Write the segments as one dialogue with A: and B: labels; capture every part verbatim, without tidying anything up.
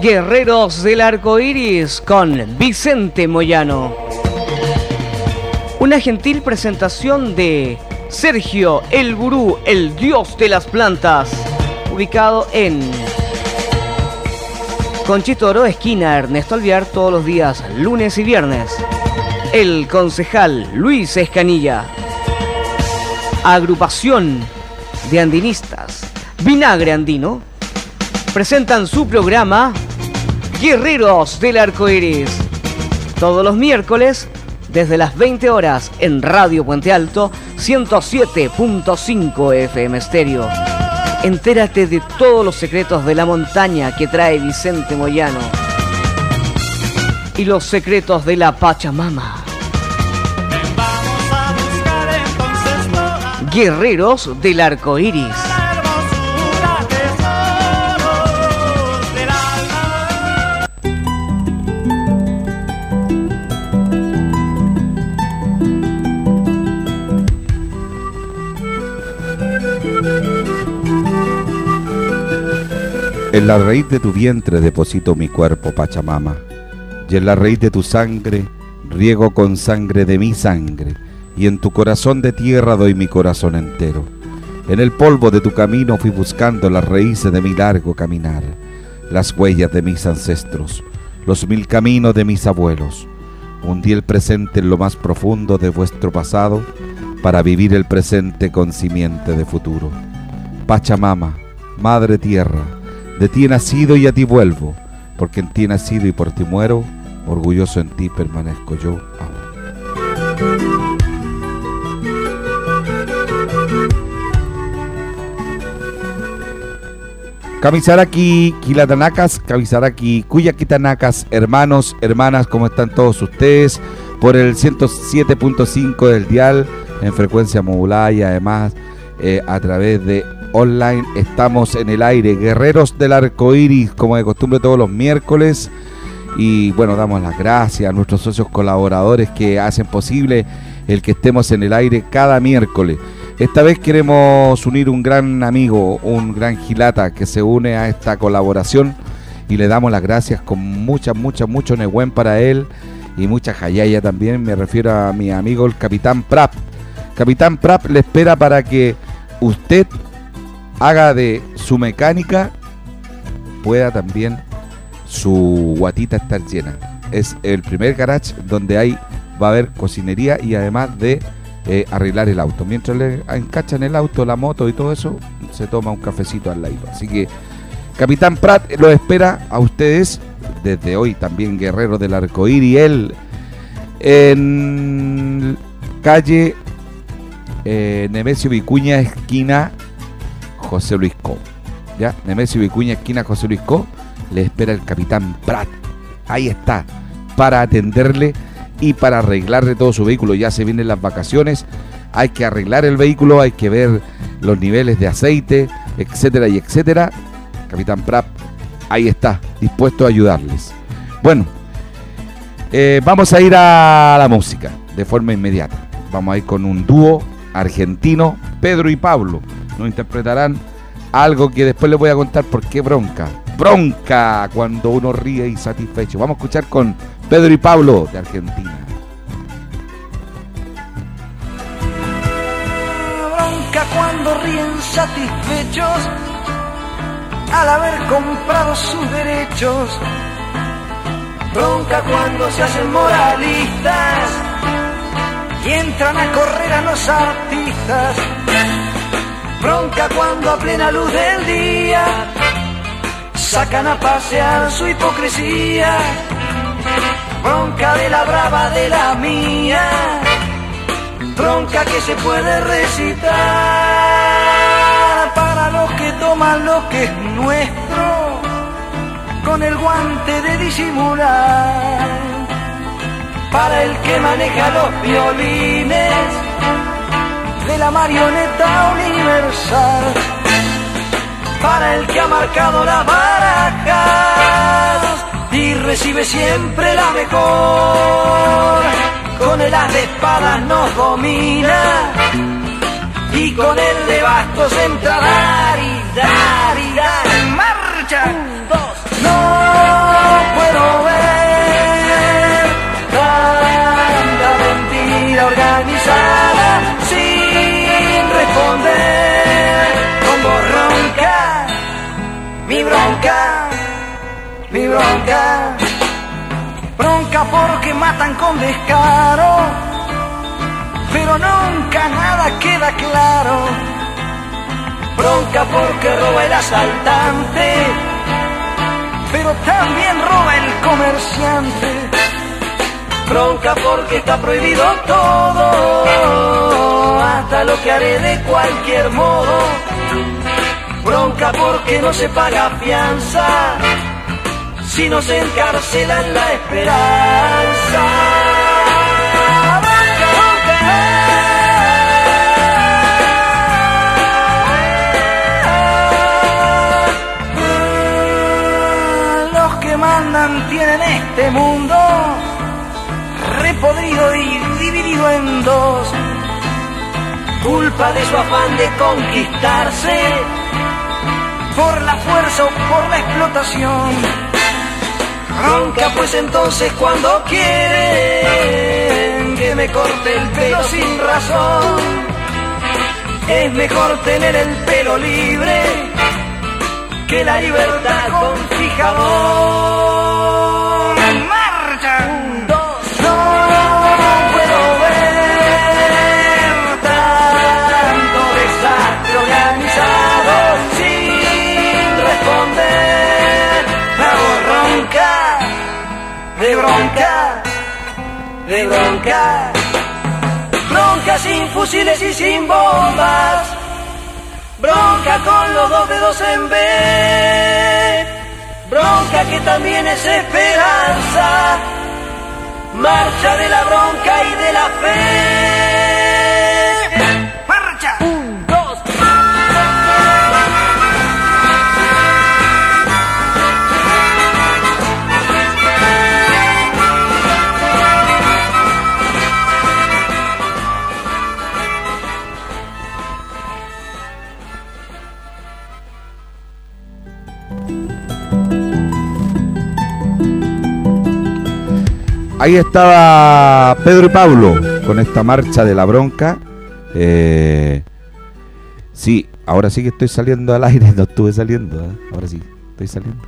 A: Guerreros del Arco Iris con Vicente Moyano. Una gentil presentación de Sergio el Gurú, el dios de las plantas, ubicado en Conchitoro, esquina Ernesto Alvear, todos los días, lunes y viernes. El concejal Luis Escanilla. Agrupación de andinistas Vinagre Andino presentan su programa Guerreros del Arco Iris, todos los miércoles desde las veinte horas en Radio Puente Alto ciento siete punto cinco F M Estéreo. Entérate de todos los secretos de la montaña que trae Vicente Moyano y los secretos de la Pachamama. Guerreros del Arco Iris.
B: En la raíz de tu vientre deposito mi cuerpo, Pachamama, y en la raíz de tu sangre riego con sangre de mi sangre, y en tu corazón de tierra doy mi corazón entero. En el polvo de tu camino fui buscando las raíces de mi largo caminar, las huellas de mis ancestros, los mil caminos de mis abuelos. Hundí el presente en lo más profundo de vuestro pasado para vivir el presente con simiente de futuro. Pachamama, Madre Tierra, de ti he nacido y a ti vuelvo, porque en ti he nacido y por ti muero, orgulloso en ti permanezco yo ahora. Kamisaraki, Kilatanacas, Kamisaraki, Cuyaquitanacas, hermanos, hermanas, ¿cómo están todos ustedes? Por el ciento siete punto cinco del dial, en frecuencia modulada y además eh, a través de online, estamos en el aire, Guerreros del Arco Iris, como de costumbre todos los miércoles. Y bueno, damos las gracias a nuestros socios colaboradores que hacen posible el que estemos en el aire cada miércoles. Esta vez queremos unir un gran amigo, un gran gilata que se une a esta colaboración y le damos las gracias con mucha, mucha, mucho Nehuen para él y mucha jayaya también. Me refiero a mi amigo el Capitán Prap. Capitán Prap le espera para que usted haga de su mecánica, pueda también su guatita estar llena. Es el primer garage donde hay va a haber cocinería y además de eh, arreglar el auto. Mientras le encachan el auto, la moto y todo eso, se toma un cafecito al lado. Así que Capitán Prat lo espera a ustedes desde hoy también, Guerrero del Arco Iris, él en calle eh, Nemesio Vicuña, esquina José Luis Co. Ya, Nemesio Vicuña, esquina José Luis Co. Le espera el Capitán Prat. Ahí está, para atenderle y para arreglarle todo su vehículo. Ya se vienen las vacaciones, hay que arreglar el vehículo, hay que ver los niveles de aceite, etcétera y etcétera. Capitán Prat, ahí está, dispuesto a ayudarles. Bueno, eh, vamos a ir a la música de forma inmediata. Vamos a ir con un dúo argentino, Pedro y Pablo. Nos interpretarán algo que después les voy a contar por qué bronca. Bronca cuando uno ríe y satisfecho. Vamos a escuchar con Pedro y Pablo de Argentina.
C: Bronca cuando ríen satisfechos al haber comprado sus derechos. Bronca cuando se hacen moralistas y entran a correr a los artistas. Bronca cuando a plena luz del día sacan a pasear su hipocresía. Bronca de la brava de la mía, bronca que se puede recitar para los que toman lo que es nuestro con el guante de disimular, para el que maneja los violines de la marioneta universal, para el que ha marcado las barajas y recibe siempre la mejor. Con el as de espadas nos domina y con el de bastos entra a dar y dar y dar. ¡En marcha! Un, dos, no. puedo ver tanta mentira organizada sin responder. Como ronca, mi bronca, mi bronca, bronca porque matan con descaro, pero nunca nada queda claro. Bronca porque roba el asaltante, pero también roba el comerciante. Bronca porque está prohibido todo, hasta lo que haré de cualquier modo. Bronca porque no se paga fianza, si no se encarcela en la esperanza. Bronca, bronca. Los que mandan tienen este mundo repodrido y dividido en dos, culpa de su afán de conquistarse por la fuerza o por la explotación. Bronca pues entonces cuando quieren que me corte el pelo sin razón, es mejor tener el pelo libre que la libertad con fijador. ¡Marcha! Un, dos, no puedo ver tanto desastre organizado sin responder. Hago ronca, de bronca, de bronca, bronca sin fusiles y sin bombas, bronca con los dos dedos en B, bronca que también es esperanza, marcha de la bronca y de la fe. ¡Marcha! Un, dos,
B: Ahí estaba Pedro y Pablo con esta marcha de la bronca. Eh, sí, ahora sí que estoy saliendo al aire, no estuve saliendo, ¿eh? Ahora sí, estoy saliendo.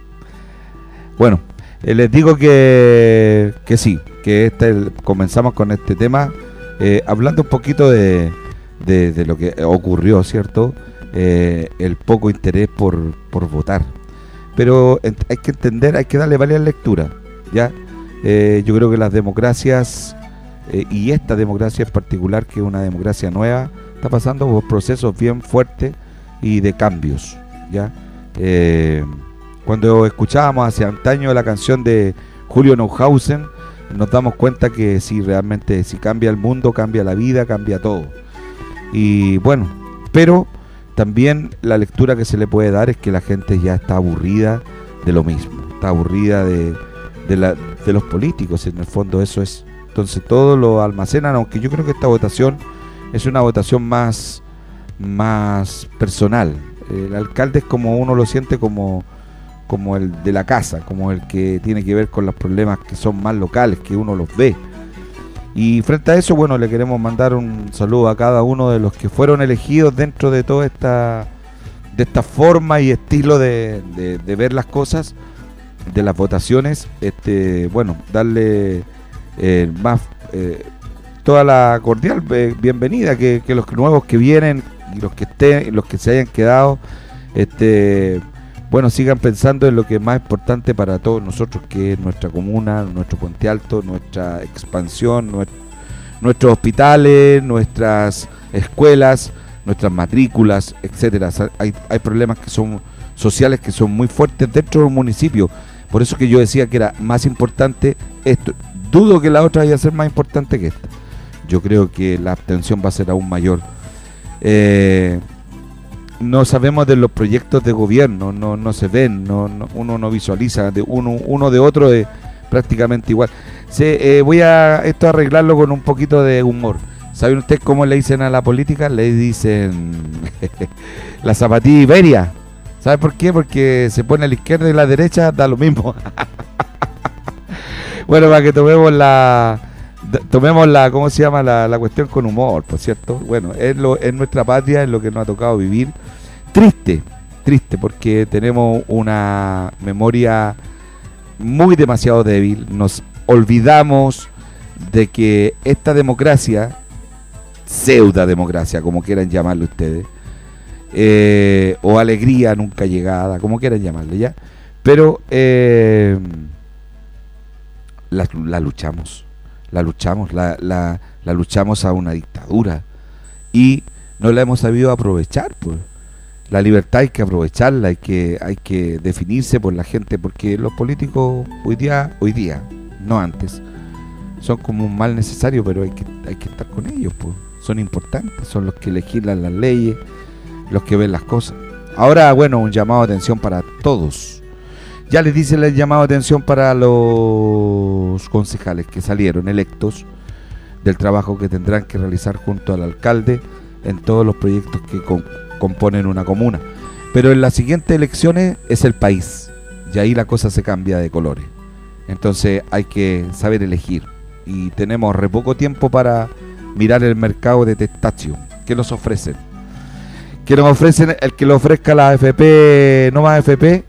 B: Bueno, eh, les digo que, que sí, que este, comenzamos con este tema, eh, hablando un poquito de, de, de lo que ocurrió, ¿cierto? Eh, el poco interés por, por votar. Pero ent- hay que entender, hay que darle varias lecturas, ¿ya? Eh, yo creo que las democracias, eh, y esta democracia en particular, que es una democracia nueva, está pasando por procesos bien fuertes y de cambios, ¿ya? Eh, cuando escuchábamos hace antaño la canción de Julio Neuhausen, nos damos cuenta que sí, realmente, si cambia el mundo, cambia la vida, cambia todo. Y bueno, pero también la lectura que se le puede dar es que la gente ya está aburrida de lo mismo, está aburrida de De, la, de los políticos, en el fondo eso es. Entonces todo lo almacenan, aunque yo creo que esta votación es una votación más, más personal. El alcalde es como uno lo siente como, como el de la casa, como el que tiene que ver con los problemas que son más locales, que uno los ve. Y frente a eso, bueno, le queremos mandar un saludo a cada uno de los que fueron elegidos dentro de toda esta, de esta forma y estilo de, de, de ver las cosas, de las votaciones. Este, bueno, darle eh, más eh, toda la cordial eh, bienvenida, que, que los nuevos que vienen y los que estén, los que se hayan quedado, este, bueno, sigan pensando en lo que es más importante para todos nosotros, que es nuestra comuna, nuestro Puente Alto, nuestra expansión, nuestro, nuestros hospitales, nuestras escuelas, nuestras matrículas, etcétera. Hay, hay problemas que son sociales que son muy fuertes dentro del municipio. Por eso que yo decía que era más importante esto. Dudo que la otra vaya a ser más importante que esta. Yo creo que la abstención va a ser aún mayor. Eh, no sabemos de los proyectos de gobierno, no, no se ven, no, no, uno no visualiza de uno, uno de otro es prácticamente igual. Se, eh, voy a esto a arreglarlo con un poquito de humor. ¿Saben ustedes cómo le dicen a la política? Le dicen la zapatilla Iberia. ¿Sabe por qué? Porque se pone a la izquierda y a la derecha, da lo mismo. Bueno, para que tomemos la, tomemos la, ¿cómo se llama? La, la cuestión con humor, por cierto. Bueno, es, lo, es nuestra patria, es lo que nos ha tocado vivir. Triste, triste, porque tenemos una memoria muy demasiado débil. Nos olvidamos de que esta democracia, pseudo democracia, como quieran llamarle ustedes, eh, o alegría nunca llegada, como quieran llamarle, ya, pero eh, la, la luchamos, la luchamos, la, la, la luchamos a una dictadura y no la hemos sabido aprovechar, pues. La libertad hay que aprovecharla, hay que, hay que definirse por la gente, porque los políticos hoy día, hoy día, no antes, son como un mal necesario, pero hay que, hay que estar con ellos, pues. Son importantes, son los que legislan las leyes, los que ven las cosas. Ahora, bueno, un llamado de atención para todos. Ya les dice el llamado de atención para los concejales que salieron electos, del trabajo que tendrán que realizar junto al alcalde en todos los proyectos que con, componen una comuna. Pero en las siguientes elecciones es el país, y ahí la cosa se cambia de colores. Entonces hay que saber elegir, y tenemos re poco tiempo para mirar el mercado de testacio. ¿Qué nos ofrecen? ¿Qué nos ofrecen? El que le ofrezca la A F P, no más A F P,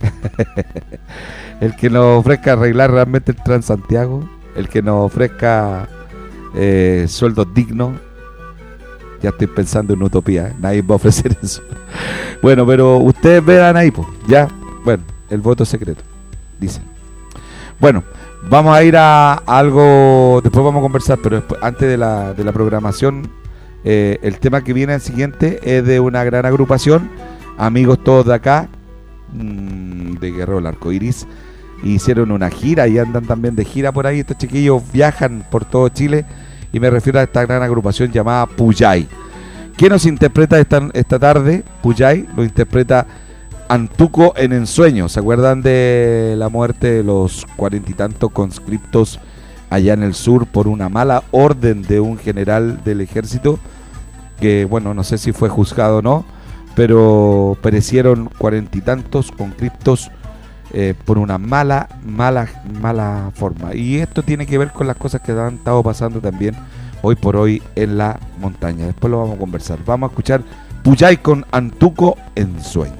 B: el que nos ofrezca arreglar realmente el Transantiago, el que nos ofrezca eh, sueldos dignos. Ya estoy pensando en utopía, ¿eh? Nadie va a ofrecer eso. Bueno, pero ustedes vean ahí, pues, ya, bueno, el voto secreto, dicen. Bueno, vamos a ir a, a algo, después vamos a conversar, pero después, antes de la, de la programación, eh, el tema que viene al siguiente es de una gran agrupación, amigos todos de acá, mmm, de Guerrero del Arcoiris, hicieron una gira y andan también de gira por ahí. Estos chiquillos viajan por todo Chile, y me refiero a esta gran agrupación llamada Puyay. ¿Quién nos interpreta esta, esta tarde? Puyay lo interpreta Antuco en Ensueño. ¿Se acuerdan de la muerte de los cuarenta y tantos conscriptos allá en el sur por una mala orden de un general del ejército? Que, bueno, no sé si fue juzgado o no, pero perecieron cuarenta y tantos conscriptos eh, por una mala, mala, mala forma. Y esto tiene que ver con las cosas que han estado pasando también hoy por hoy en la montaña. Después lo vamos a conversar. Vamos a escuchar Puyay con Antuco en Sueño.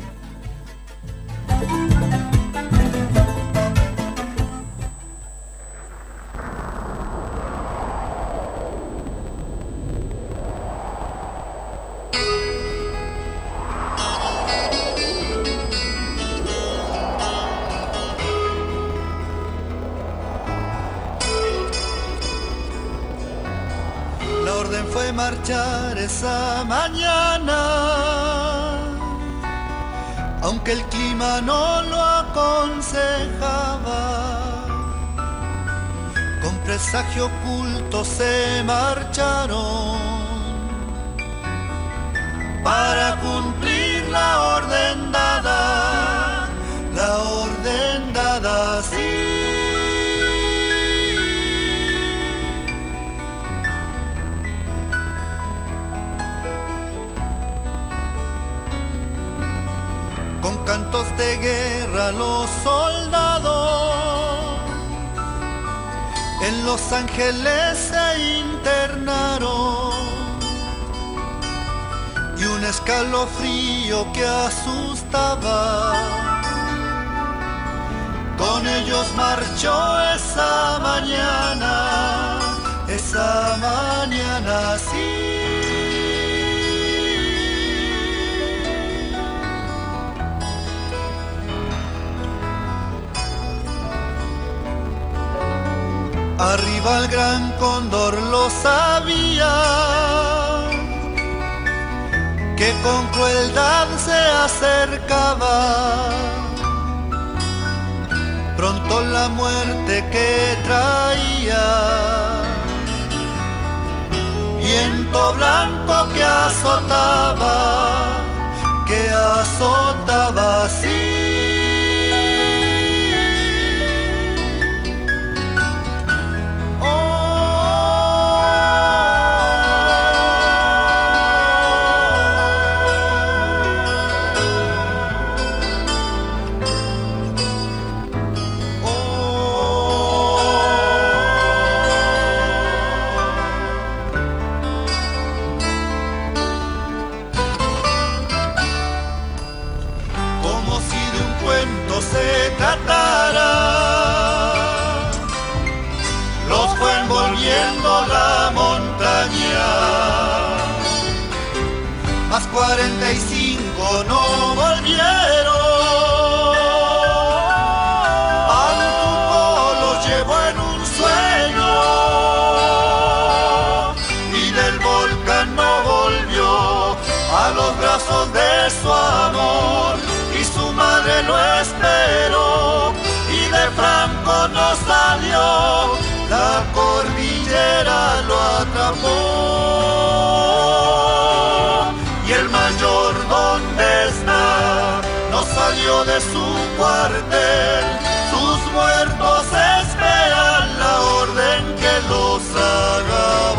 C: Marchar esa mañana, aunque el clima no lo aconsejaba, con presagio oculto se marcharon para cumplir la orden dada, la orden dada, sí. Con cantos de guerra los soldados en Los Ángeles se internaron, y un escalofrío que asustaba con ellos marchó esa mañana, esa mañana sí. Arriba el gran cóndor lo sabía, que con crueldad se acercaba, pronto la muerte que traía, viento blanco que azotaba, que azotaba así.
D: cuarenta y cinco no volvieron. Antuco los llevó en un sueño y del volcán no volvió a los brazos de su amor, y su madre lo esperó y de Franco no salió, la cordillera lo atrapó. Y el mayor, ¿dónde está? No salió de su cuartel, sus muertos esperan la orden que los haga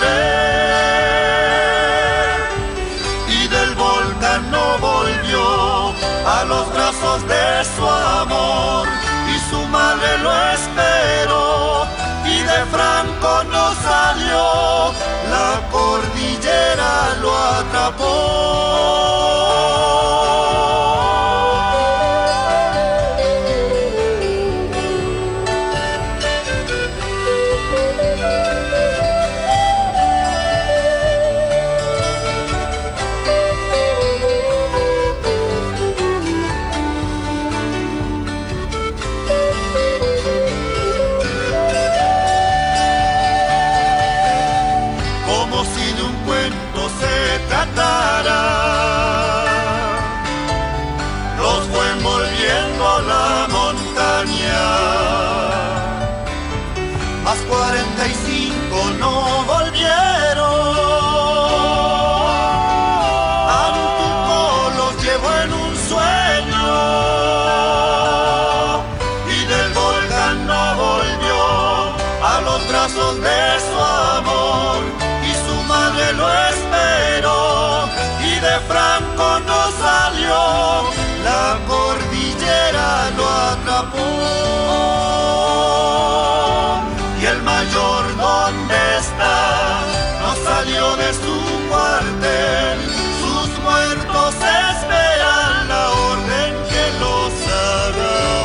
D: volver. Y del volcán no volvió a los brazos de su amor, y su madre lo esperó y de Franco no salió, la cordillera lo atrapó. Los fue envolviendo la montaña, más cuarenta y cinco no volvieron. Antuco los llevó en un sueño y del volcán no volvió a los brazos de su amor, y su madre lo esperó y de Franco no salió, la cordillera lo atrapó. Y el mayor, ¿dónde está? No salió de su cuartel, sus muertos esperan la orden que los haga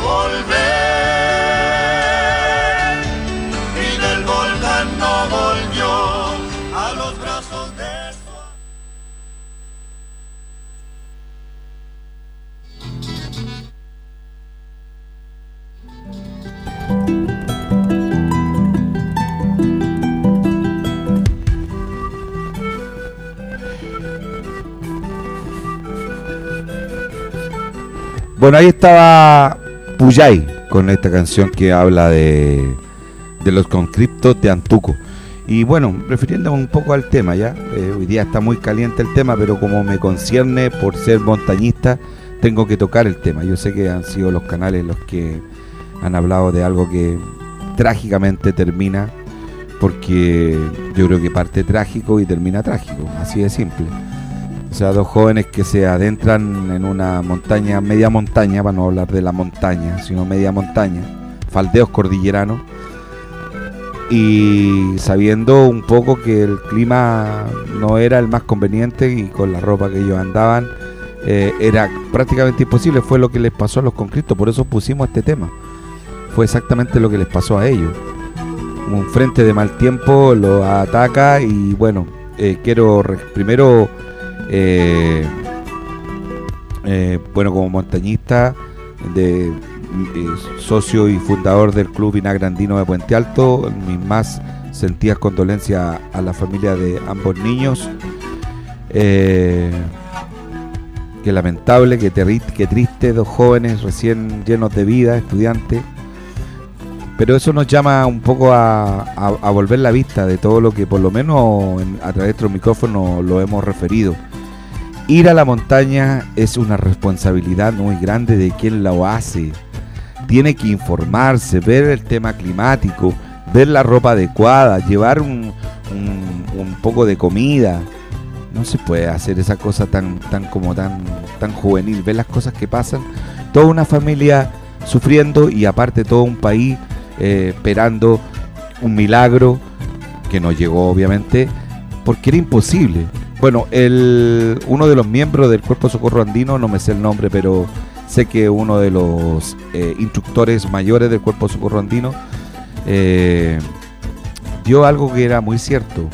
D: volver. Y del volcán no volvió a los brazos de su...
B: Bueno, ahí estaba Puyay con esta canción que habla de, de los conscriptos de Antuco. Y bueno, refiriéndome un poco al tema ya, eh, hoy día está muy caliente el tema, pero como me concierne por ser montañista, tengo que tocar el tema. Yo sé que han sido los canales los que han hablado de algo que trágicamente termina, porque yo creo que parte trágico y termina trágico, así de simple. O sea, dos jóvenes que se adentran en una montaña, media montaña, para no hablar de la montaña, sino media montaña, faldeos cordilleranos, y sabiendo un poco que el clima no era el más conveniente y con la ropa que ellos andaban, eh, era prácticamente imposible. Fue lo que les pasó a los conscriptos, por eso pusimos este tema. Fue exactamente lo que les pasó a ellos. Un frente de mal tiempo los ataca y bueno, eh, quiero re- primero... Eh, eh, bueno, como montañista, de, eh, socio y fundador del Club Vinagre Andino de Puente Alto, mis más sentidas condolencias a la familia de ambos niños. Eh, qué lamentable, qué, terri- qué triste, dos jóvenes recién llenos de vida, estudiantes. Pero eso nos llama un poco a, a, a volver la vista de todo lo que por lo menos en, a través de nuestro micrófono lo hemos referido. Ir a la montaña es una responsabilidad muy grande de quien lo hace. Tiene que informarse, ver el tema climático, ver la ropa adecuada, llevar un, un, un poco de comida. No se puede hacer esa cosa tan, tan como tan, tan juvenil. Ver las cosas que pasan. Toda una familia sufriendo y aparte todo un país eh, esperando un milagro que no llegó obviamente porque era imposible. Bueno, el, uno de los miembros del Cuerpo de Socorro Andino, no me sé el nombre, pero sé que uno de los eh, instructores mayores del Cuerpo de Socorro Andino eh, dio algo que era muy cierto.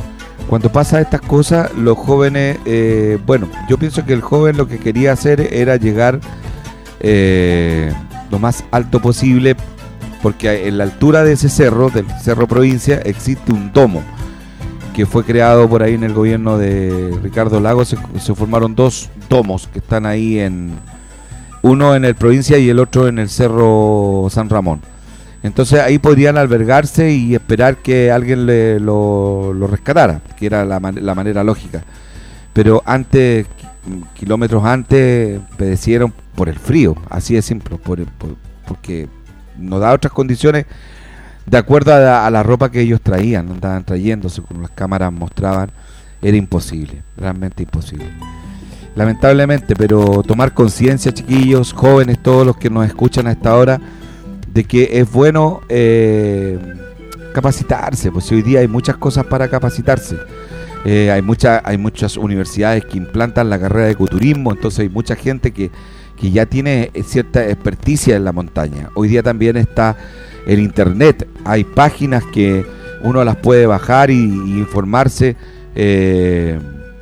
B: Cuando pasa estas cosas, los jóvenes, eh, bueno, yo pienso que el joven lo que quería hacer era llegar eh, lo más alto posible, porque en la altura de ese cerro, del Cerro Provincia, existe un domo que fue creado por ahí en el gobierno de Ricardo Lagos. Se, se formaron dos domos que están ahí, en uno en el Provincia y el otro en el Cerro San Ramón. Entonces ahí podrían albergarse y esperar que alguien le, lo, lo rescatara, que era la, man, la manera lógica. Pero antes, kilómetros antes, padecieron por el frío, así de simple, por, por, porque no da otras condiciones de acuerdo a la, a la ropa que ellos traían, andaban trayéndose, con las cámaras mostraban, era imposible, realmente imposible. Lamentablemente, pero tomar conciencia, chiquillos, jóvenes, todos los que nos escuchan a esta hora, de que es bueno eh, capacitarse, pues hoy día hay muchas cosas para capacitarse. Eh, hay, mucha, hay muchas universidades que implantan la carrera de ecoturismo, entonces hay mucha gente que, que ya tiene cierta experticia en la montaña. Hoy día también está el internet, hay páginas que uno las puede bajar y, y informarse eh,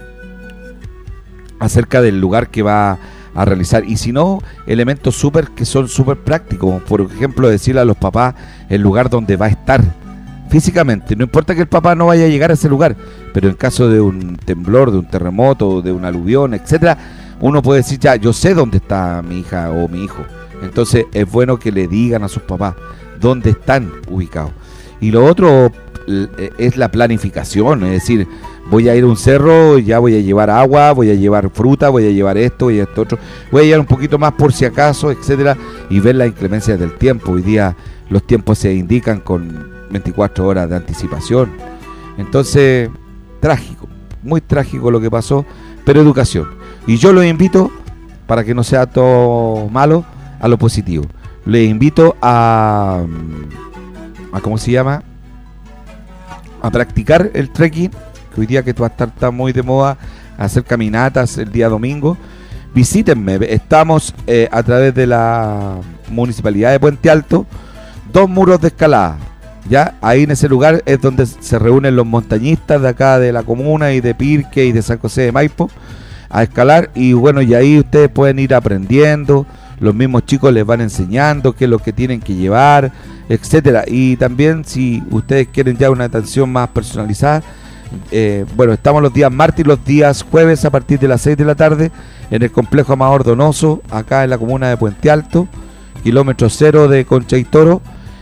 B: acerca del lugar que va a realizar, y si no, elementos súper que son súper prácticos, por ejemplo, decirle a los papás el lugar donde va a estar físicamente. No importa que el papá no vaya a llegar a ese lugar, pero en caso de un temblor, de un terremoto, de una aluvión, etcétera, uno puede decir, ya, yo sé dónde está mi hija o mi hijo. Entonces es bueno que le digan a sus papás dónde están ubicados. Y lo otro es la planificación, es decir, voy a ir a un cerro, ya voy a llevar agua, voy a llevar fruta, voy a llevar esto y esto otro, voy a llevar un poquito más por si acaso, etcétera, y ver las inclemencias del tiempo. Hoy día los tiempos se indican con veinticuatro horas de anticipación. Entonces, trágico, muy trágico lo que pasó, pero educación. Y yo los invito, para que no sea todo malo, a lo positivo. Les invito a, a ¿cómo se llama? A practicar el trekking, que hoy día que va a estar está muy de moda, hacer caminatas el día domingo. Visítenme, estamos eh, a través de la Municipalidad de Puente Alto, dos muros de escalada. Ya ahí en ese lugar es donde se reúnen los montañistas de acá de la comuna y de Pirque y de San José de Maipo a escalar, y bueno, y ahí ustedes pueden ir aprendiendo, los mismos chicos les van enseñando qué es lo que tienen que llevar, etcétera. Y también, si ustedes quieren ya una atención más personalizada, eh, bueno, estamos los días martes y los días jueves a partir de las seis de la tarde en el complejo Amador Donoso, acá en la comuna de Puente Alto, kilómetro cero de Concha y Toro,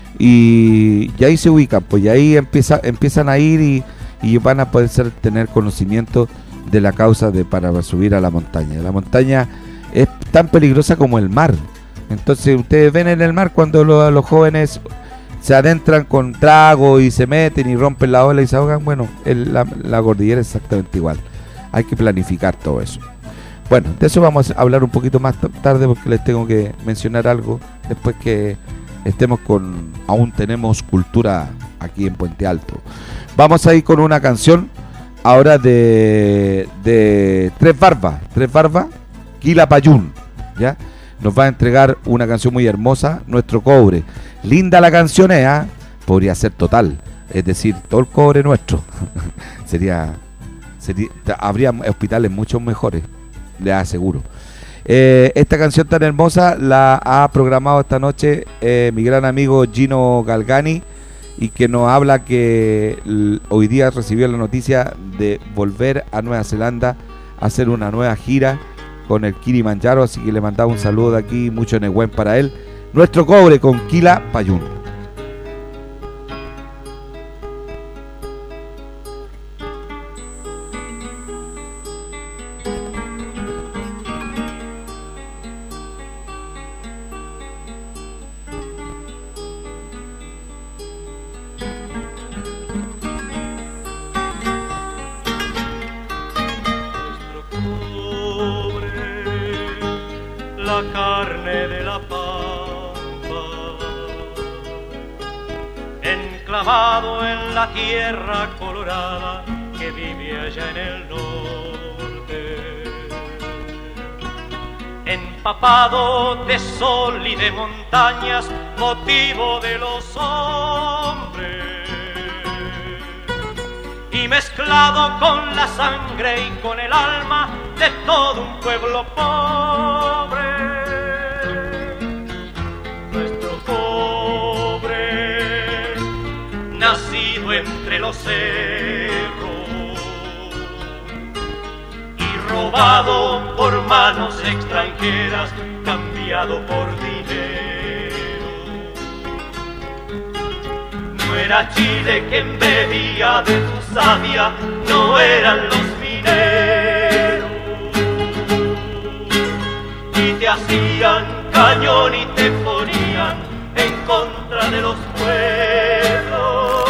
B: y, y ahí se ubican, pues y ahí empieza, empiezan a ir y, y van a poder ser, tener conocimiento de la causa de para subir a la montaña. La montaña es tan peligrosa como el mar. Entonces ustedes ven en el mar cuando lo, los jóvenes se adentran con trago y se meten y rompen la ola y se ahogan. Bueno, el, la, la cordillera es exactamente igual. Hay que planificar todo eso. Bueno, de eso vamos a hablar un poquito más tarde, porque les tengo que mencionar algo después que estemos con... Aún tenemos cultura aquí en Puente Alto. Vamos a ir con una canción ahora de, de Tres Barbas. Tres Barbas, Quilapayún, ¿ya? Nos va a entregar una canción muy hermosa, Nuestro Cobre. Linda la canción, ¿eh? ¿Ah? Podría ser total, es decir, todo el cobre nuestro. sería, sería, habría hospitales mucho mejores, les aseguro. Eh, esta canción tan hermosa la ha programado esta noche eh, mi gran amigo Gino Galgani, y que nos habla que l- hoy día recibió la noticia de volver a Nueva Zelanda a hacer una nueva gira con el Kilimanjaro, así que le mandaba un saludo de aquí, mucho Nehuen para él. Nuestro Cobre con Quilapayún.
E: La carne de la pampa, enclavado en la tierra colorada que vive allá en el norte, empapado de sol y de montañas, motivo de los hombres, ni mezclado con la sangre y con el alma de todo un pueblo pobre. Nuestro pobre, nacido entre los cerros y robado por manos extranjeras, cambiado por dinero. No era Chile quien bebía de tu savia, no eran los mineros. Y te hacían cañón y te ponían en contra de los pueblos.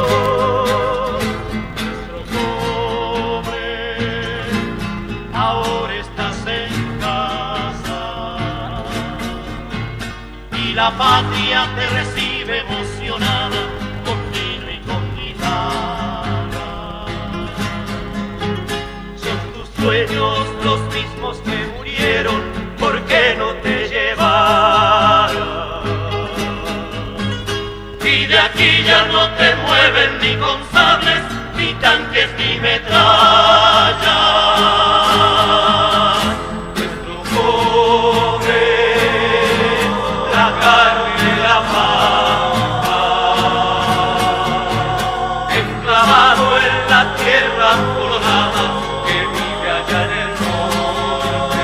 E: Nuestro pobre, ahora estás en casa y la patria te recibe emocionada con vino y con guitarra. Son tus sueños los mismos que murieron, ¿por qué no te llevaron? Y de aquí ya no te mueven ni con sables, ni tanques, ni metrallas. Nuestro pobre, la carne de la pampa, enclavado en la tierra colorada que vive allá en el norte.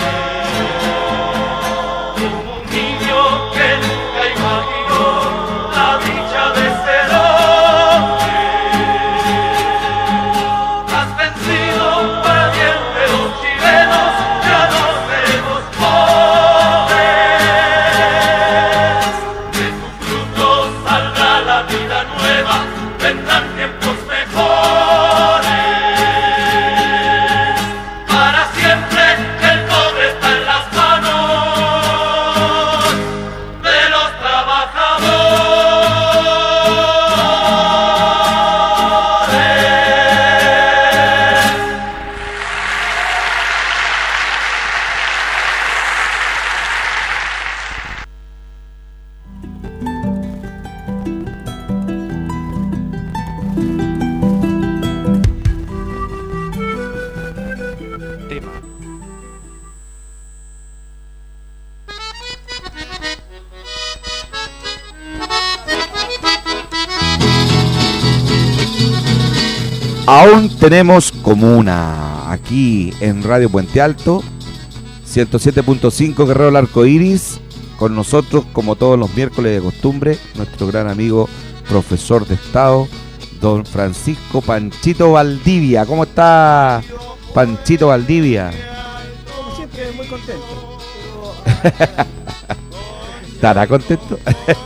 E: Como un niño que nunca imaginó la dicha de ser hombre, has vencido para bien de los chilenos, ya no seremos pobres. De tus frutos saldrá la vida nueva, vendrán tiempos mejores. Para siempre el cobre está en las manos de los trabajadores.
B: Aún tenemos comuna aquí en Radio Puente Alto, ciento siete punto cinco Guerrero del Arco Iris. Con nosotros, como todos los miércoles de costumbre, nuestro gran amigo, profesor de Estado, don Francisco Panchito Valdivia. ¿Cómo está, Panchito Valdivia?
F: Como siempre, muy contento.
B: ¿Estará contento?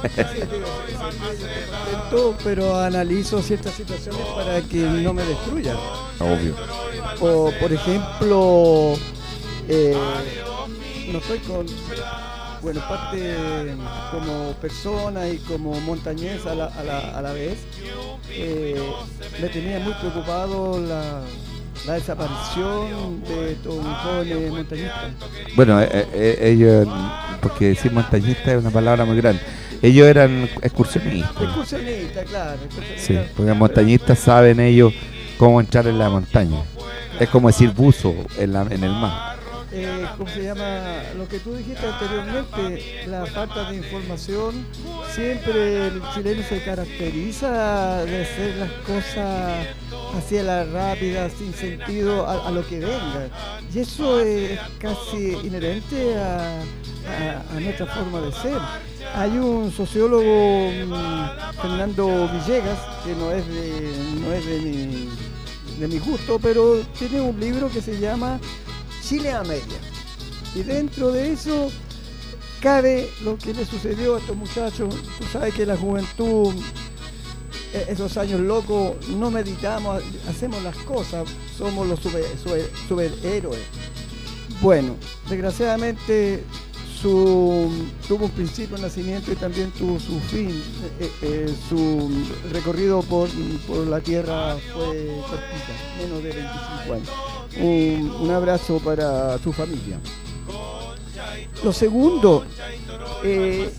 F: Contento, pero analizo ciertas situaciones para que no me destruyan.
B: Obvio.
F: O, por ejemplo, eh, no estoy con, bueno, parte como persona y como montañés a la, a la, a la vez, eh, me tenía muy preocupado la, la desaparición de todos los jóvenes montañistas.
B: Bueno, eh, eh, ellos, porque decir montañista es una palabra muy grande. Ellos eran excursionistas.
F: Excursionistas, claro. Excursionistas.
B: Sí, porque montañistas saben ellos cómo entrar en la montaña. Es como decir buzo en, la, en el mar.
F: Eh, ¿Cómo se llama? Lo que tú dijiste anteriormente, la falta de información. Siempre el chileno se caracteriza de hacer las cosas hacia la rápida, sin sentido a, a lo que venga. Y eso es casi inherente a, a, a nuestra forma de ser. Hay un sociólogo, Fernando Villegas, que no es de, no es de mi, de mi gusto, pero tiene un libro que se llama Chile a media. Y dentro de eso cabe lo que le sucedió a estos muchachos. Tú sabes que la juventud, esos años locos, no meditamos, hacemos las cosas, somos los super, super, superhéroes. Bueno, desgraciadamente su, tuvo un principio de nacimiento y también tuvo su fin. Eh, eh, su recorrido por, por la tierra fue cortita, menos de veinticinco años. Un, un abrazo para su familia. Lo segundo, eh,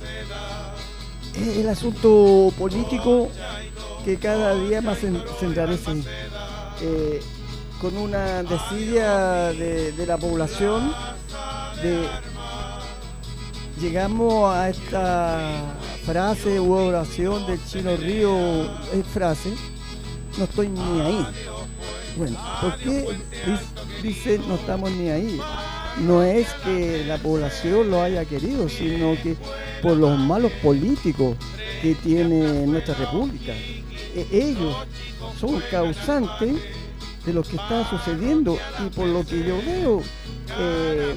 F: es el asunto político que cada día más se, se enrarece. eh, con una desidia de, de la población, de, llegamos a esta frase u oración del Chino Río, es frase, no estoy ni ahí. Bueno, ¿por qué dice no estamos ni ahí? No es que la población lo haya querido, sino que por los malos políticos que tiene nuestra república. E- ellos son causantes de lo que está sucediendo, y por lo que yo veo eh,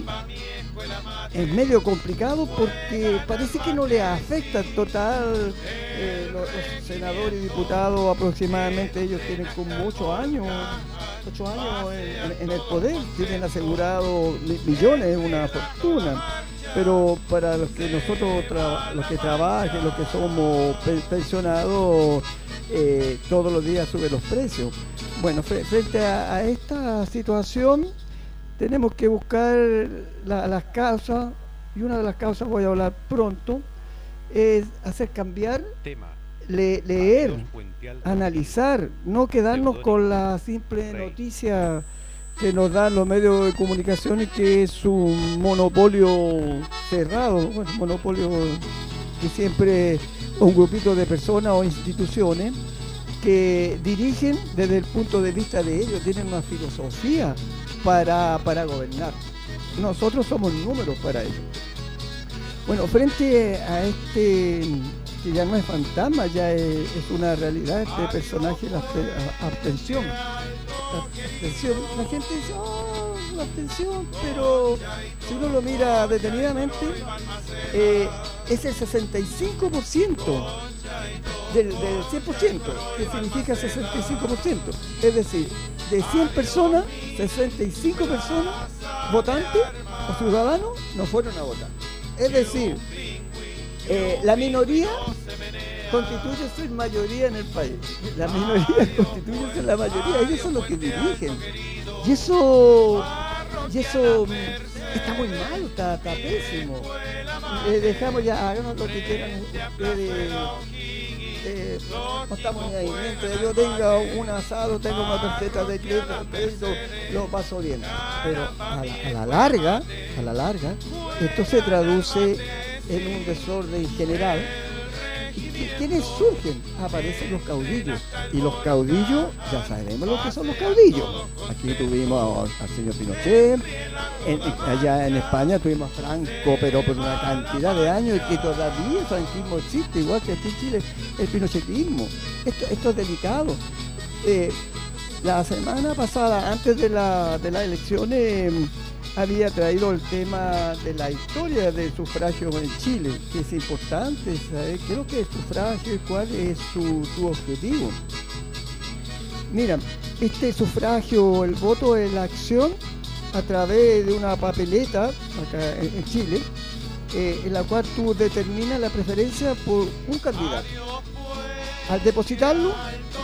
F: es medio complicado, porque parece que no le afecta. Total, eh, los, los senadores y diputados aproximadamente, ellos tienen como ocho años ocho años en, en- en el poder, tienen asegurado mi- millones, una fortuna. Pero para los que nosotros, tra- los que trabajan, los que somos pe- pensionados, eh, todos los días suben los precios. Bueno, fre- frente a, a esta situación, tenemos que buscar la- las causas, y una de las causas, voy a hablar pronto, es hacer cambiar, le- leer, analizar, no quedarnos con la simple noticia que nos dan los medios de comunicación, y que es un monopolio cerrado, bueno, monopolio que siempre un grupito de personas o instituciones que dirigen desde el punto de vista de ellos, tienen una filosofía para, para gobernar. Nosotros somos números para ellos. Bueno, frente a este, que ya no es fantasma, ya es, es una realidad, este personaje, la abste- a- abstención. La abstención, la gente dice, oh, la abstención, pero si uno lo mira detenidamente, eh, es el sesenta y cinco por ciento del, del cien por ciento, que significa sesenta y cinco por ciento. Es decir, de cien personas, sesenta y cinco personas votantes o ciudadanos no fueron a votar. Es decir, eh, la minoría constituye ser mayoría en el país. La minoría constituye ser la mayoría. Ellos son los que dirigen. Y eso, y eso mm, está muy mal, está, está pésimo. Eh, dejamos ya, hagamos lo que quieran ustedes. Eh, no estamos ni ahí. Mientras yo tenga un asado, tengo una tarjeta de crédito, crédito, lo paso bien. Pero a la, a la larga, a la larga, esto se traduce en un desorden general. ¿Y qui- quiénes surgen? Aparecen los caudillos. Y los caudillos, ya sabemos lo que son los caudillos. Aquí tuvimos al señor Pinochet, en- allá en España tuvimos a Franco, pero por una cantidad de años, y que todavía el franquismo existe, igual que aquí en Chile el pinochetismo. Esto, esto es delicado. Eh, la semana pasada, antes de, la, de las elecciones, había traído el tema de la historia del sufragio en Chile, que es importante saber qué es lo que es sufragio y cuál es su, su objetivo. Mira, este sufragio, el voto es la acción a través de una papeleta acá en, en Chile, eh, en la cual tú determinas la preferencia por un candidato. Al depositarlo,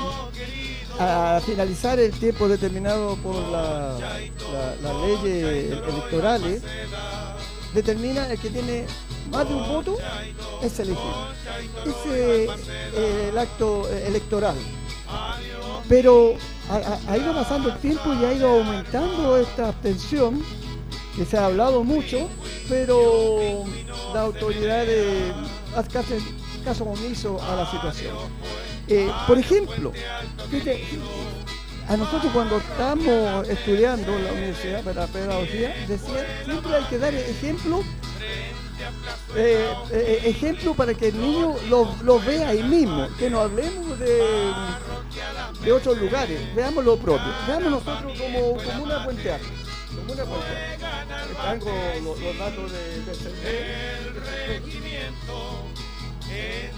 F: a finalizar el tiempo determinado por la, la- las leyes electorales, determina el que tiene más de un voto es elegido. Ese es el acto electoral. Pero ha, ha- ha ido pasando el tiempo y ha ido aumentando esta abstención, que se ha hablado mucho, pero las autoridades hacen caso omiso a la situación. Eh, por ejemplo, fíjate, a nosotros cuando estamos estudiando en la universidad para pedagogía, decían, siempre hay que dar ejemplo, eh, eh, ejemplo para que el niño lo, lo vea ahí mismo, que no hablemos de, de otros lugares, veamos lo propio, veamos nosotros como, como una puente alta, como una puente alta. Tengo los, los datos de, de C N E. Eh,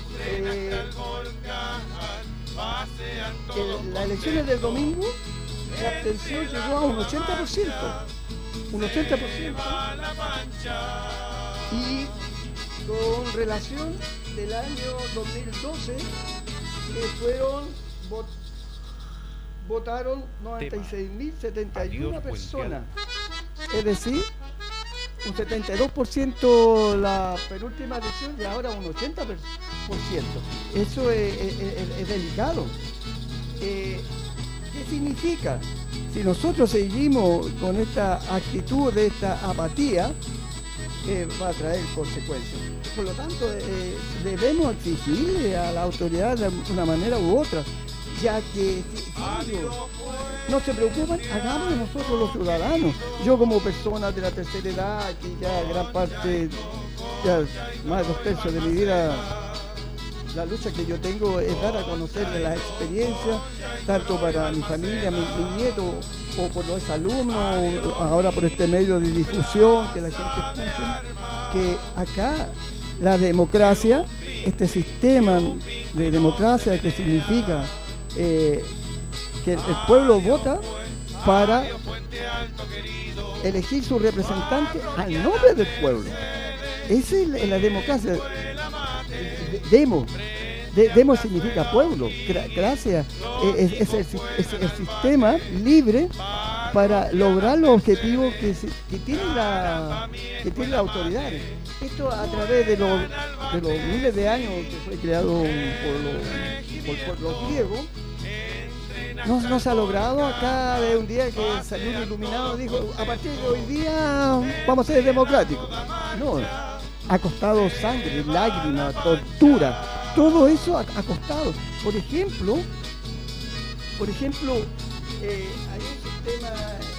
F: el- las elecciones del domingo, la abstención llegó a un ochenta por ciento, un ochenta por ciento, y con relación del año dos mil doce, que fueron vot- votaron noventa y seis mil setenta y uno personas, es decir, un setenta y dos por ciento la penúltima elección y ahora un ochenta por ciento. Eso es, es- es- es delicado. Eh, ¿Qué significa? Si nosotros seguimos con esta actitud de esta apatía, eh, va a traer consecuencias. Por lo tanto, eh, debemos exigirle a la autoridad de una manera u otra, ya que si, si ellos no se preocupan, hagamos nosotros los ciudadanos. Yo como persona de la tercera edad, que ya gran parte, ya más de dos tercios de mi vida, la lucha que yo tengo es dar a conocer las experiencias, tanto para mi familia, mi, mi nieto, o por los alumnos, ahora por este medio de difusión, que la gente escuche, que acá la democracia, este sistema de democracia que significa eh, que el pueblo vota para elegir su representante al nombre del pueblo. Esa es la, la democracia. Demo. De, demo significa pueblo. Gracias. Es, es, el, es el sistema libre para lograr los objetivos que, se, que, tiene la, que tiene la autoridad. Esto a través de los, de los miles de años que fue creado por los, por, por los griegos, no, no se ha logrado. Acá de un día que salió un iluminado dijo, a partir de hoy día vamos a ser democráticos. No, ha costado sangre, lágrimas, tortura, todo eso ha, ha costado. Por ejemplo, por ejemplo, eh, hay un sistema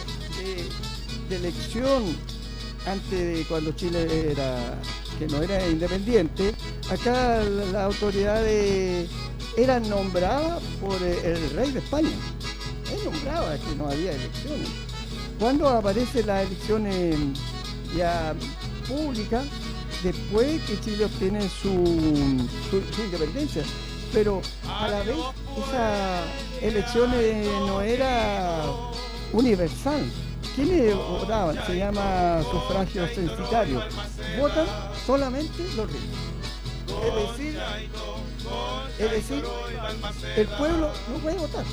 F: de, de elección antes de cuando Chile era, que no era independiente. Acá las la autoridades eran nombradas por el rey de España. Él nombraba, que no había elecciones. Cuando aparecen las elecciones ya públicas, después que Chile obtiene su, su, su independencia, pero a la vez esas elecciones no era universal. ¿Quiénes votaban? Se llama sufragio censitario. Votan solamente los ricos. Es decir, es decir, el pueblo no puede votar.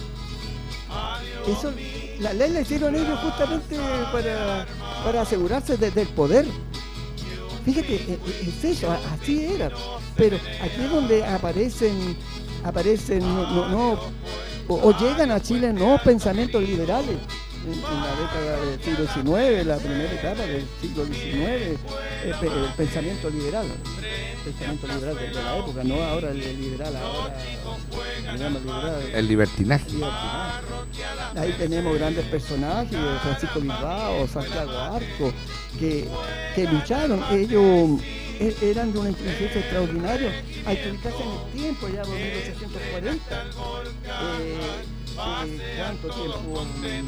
F: Eso, la ley la hicieron ellos justamente para, para asegurarse de, del poder. Fíjate, es eso, así era. Pero aquí es donde aparecen, aparecen no, no, no o, o llegan a Chile nuevos pensamientos liberales. En, en la década del siglo diecinueve, la primera etapa del siglo diecinueve, el, el pensamiento liberal, el pensamiento liberal de, de la época, no ahora el, el liberal, ahora se llama liberal.
B: El libertinaje.
F: libertinaje. Ahí tenemos grandes personajes, Francisco Bilbao, Santiago Arco, que, que lucharon. Ellos eran de una inteligencia extraordinaria. Hay que ubicarse en el tiempo, ya por mil ochocientos cuarenta. Eh, eh, ¿Cuánto tiempo?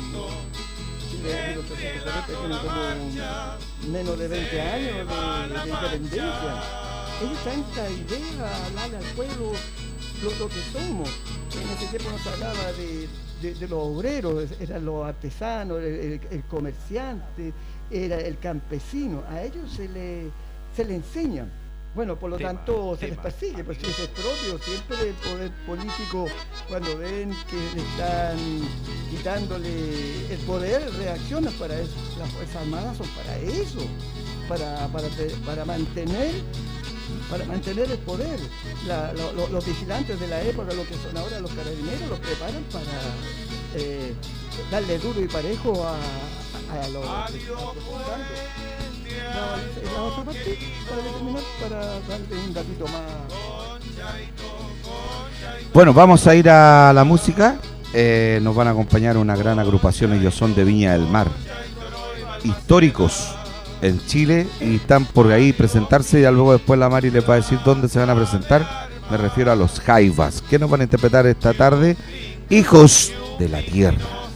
F: Chile mil ochocientos cuarenta tiene como menos de veinte años de, de independencia. Es tanta idea hablarle al pueblo lo, lo que somos. En ese tiempo nos hablaba de, de, de los obreros, eran los artesanos, el, el, el comerciante, era el campesino. A ellos se le, se le enseña. Bueno, por lo tema, tanto se tema. les persigue, pues si es propio, siempre el poder político, cuando ven que le están quitándole el poder, reacciona para eso. Las Fuerzas Armadas son para eso, para, para, para mantener para mantener el poder. La, lo, lo, los vigilantes de la época, lo que son ahora los carabineros, los preparan para eh, darle duro y parejo a, a, a los La, la otra parte, para terminar, para darle un datito más.
B: Bueno, vamos a ir a la música. Eh, nos van a acompañar una gran agrupación, ellos son de Viña del Mar, históricos en Chile, y están por ahí presentarse. Y luego después la Mari les va a decir dónde se van a presentar. Me refiero a los Jaivas, que nos van a interpretar esta tarde. Hijos de la Tierra.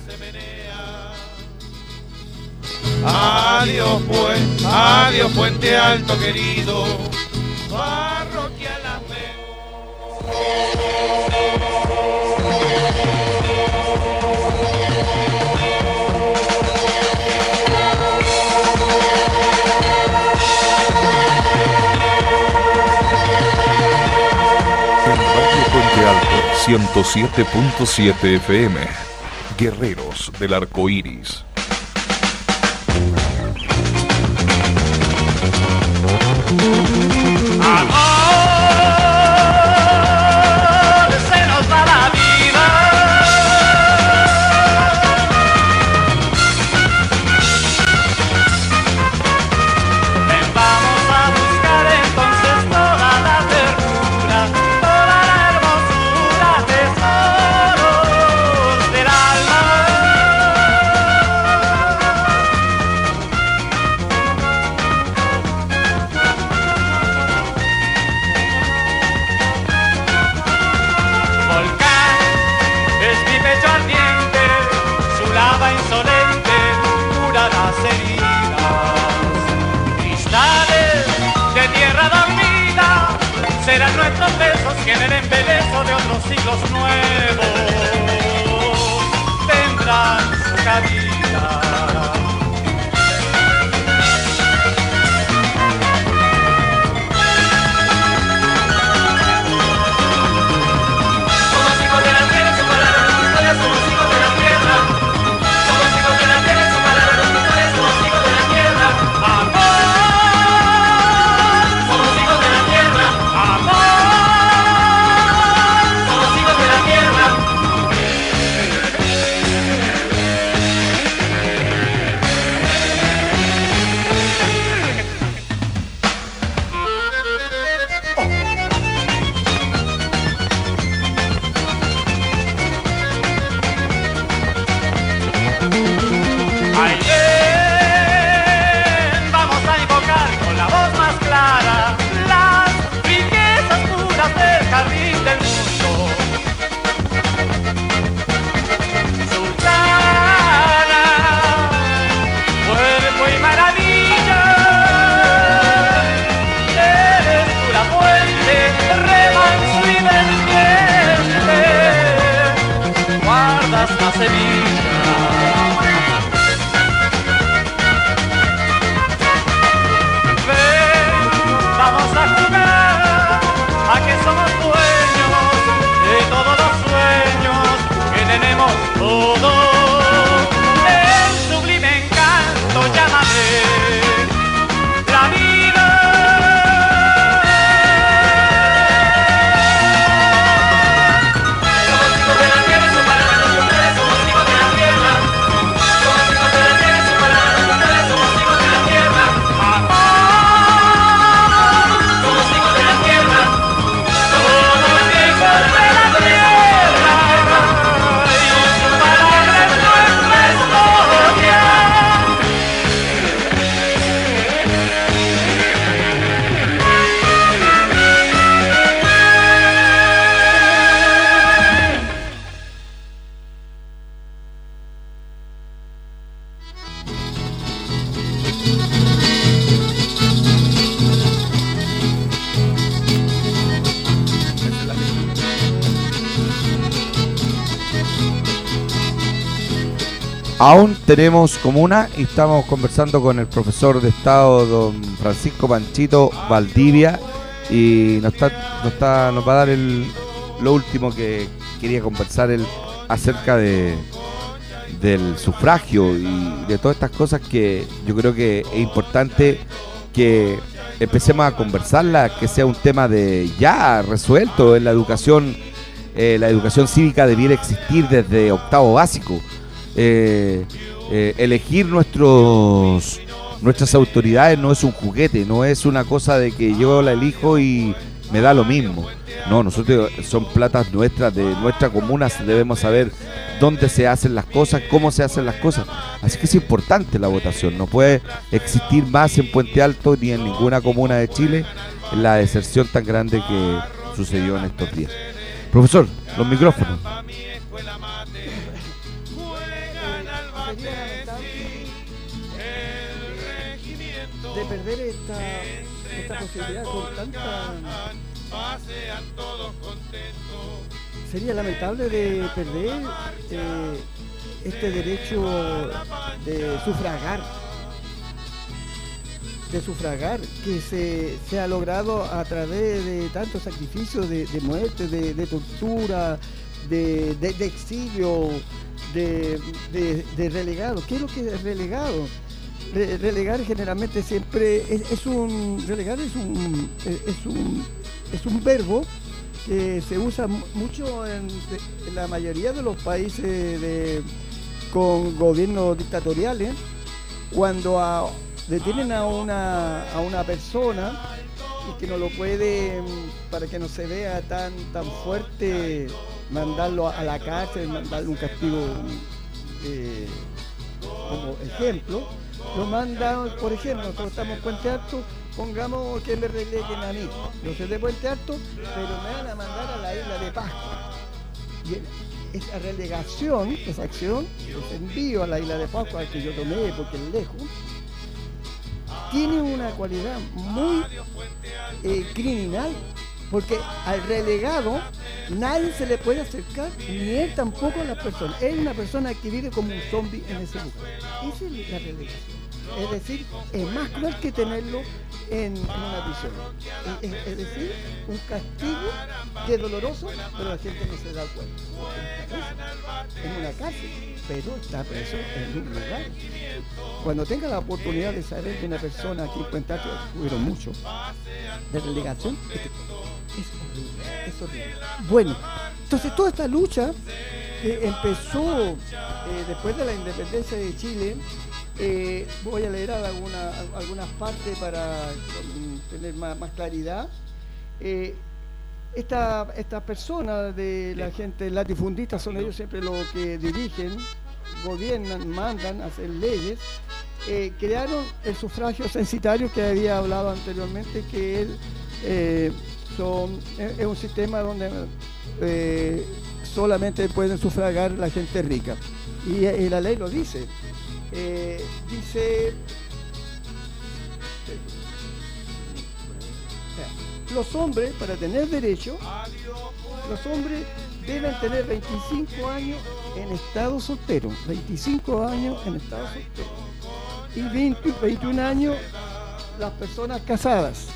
G: Adiós pues, adiós Puente Alto querido, parroquia La Fe.
H: En Radio Puente Alto, ciento siete punto siete F M, Guerreros del Arco Iris.
E: Amor, se nos va la vida heridas. Cristales de tierra dormida serán nuestros besos que en el embeleso de otros siglos nuevos tendrán su cabida.
B: Aún tenemos comuna y estamos conversando con el profesor de Estado, don Francisco Panchito Valdivia, y nos, está, nos, está, nos va a dar el, lo último que quería conversar él acerca de del sufragio y de todas estas cosas que yo creo que es importante que empecemos a conversarlas, que sea un tema de ya resuelto en la educación. Eh, la educación cívica debiera existir desde octavo básico. Eh, eh, elegir nuestros nuestras autoridades no es un juguete, no es una cosa de que yo la elijo y me da lo mismo. No, nosotros son platas nuestras, de nuestra comuna, debemos saber dónde se hacen las cosas, cómo se hacen las cosas. Así que es importante la votación. No puede existir más en Puente Alto ni en ninguna comuna de Chile la deserción tan grande que sucedió en estos días. Profesor, los micrófonos.
F: De perder esta, esta posibilidad con tanta... Sería lamentable de perder eh, este derecho de sufragar, de sufragar, que se, se ha logrado a través de tantos sacrificios de, de muerte, de, de tortura, de, de, de exilio, de, de, de relegado. ¿Qué es lo que es relegado? Re, relegar generalmente siempre es, es un relegar es un es un es un verbo que se usa mucho en, en la mayoría de los países de, con gobiernos dictatoriales, cuando a, detienen a una a una persona y que no lo pueden, para que no se vea tan tan fuerte, mandarlo a la cárcel, mandarle un castigo eh, como ejemplo. Lo mandan, por ejemplo, nosotros estamos en Puente Alto, pongamos que me releguen a mí. Yo soy de Puente Alto, pero me van a mandar a la isla de Pascua. Y esa relegación, esa acción, ese envío a la isla de Pascua que yo tomé porque es lejos, tiene una cualidad muy eh, criminal, porque al relegado nadie se le puede acercar, ni él tampoco a las personas. Es una persona que vive como un zombie en ese lugar. Esa es la relegación. Es decir, es más cruel que tenerlo en, en una prisión. Es, es, es decir, un castigo que es doloroso, pero la gente no se da cuenta. Está preso en una cárcel, pero está preso en un lugar. Cuando tenga la oportunidad de saber de una persona aquí en Puente Alto, tuvieron mucho, de relegación, es horrible, es horrible. Bueno, entonces toda esta lucha que empezó eh, después de la independencia de Chile, eh, voy a leer alguna, algunas partes para um, tener más, más claridad. Eh, esta, esta persona de la gente latifundista son ellos siempre los que dirigen, gobiernan, mandan, hacen leyes. Eh, crearon el sufragio censitario que había hablado anteriormente, que él, eh, son, es, es un sistema donde eh, solamente pueden sufragar la gente rica. Y, y la ley lo dice. Eh, dice, los hombres, para tener derecho, los hombres deben tener veinticinco años en estado soltero, veinticinco años en estado soltero, y veinte, veintiún años las personas casadas.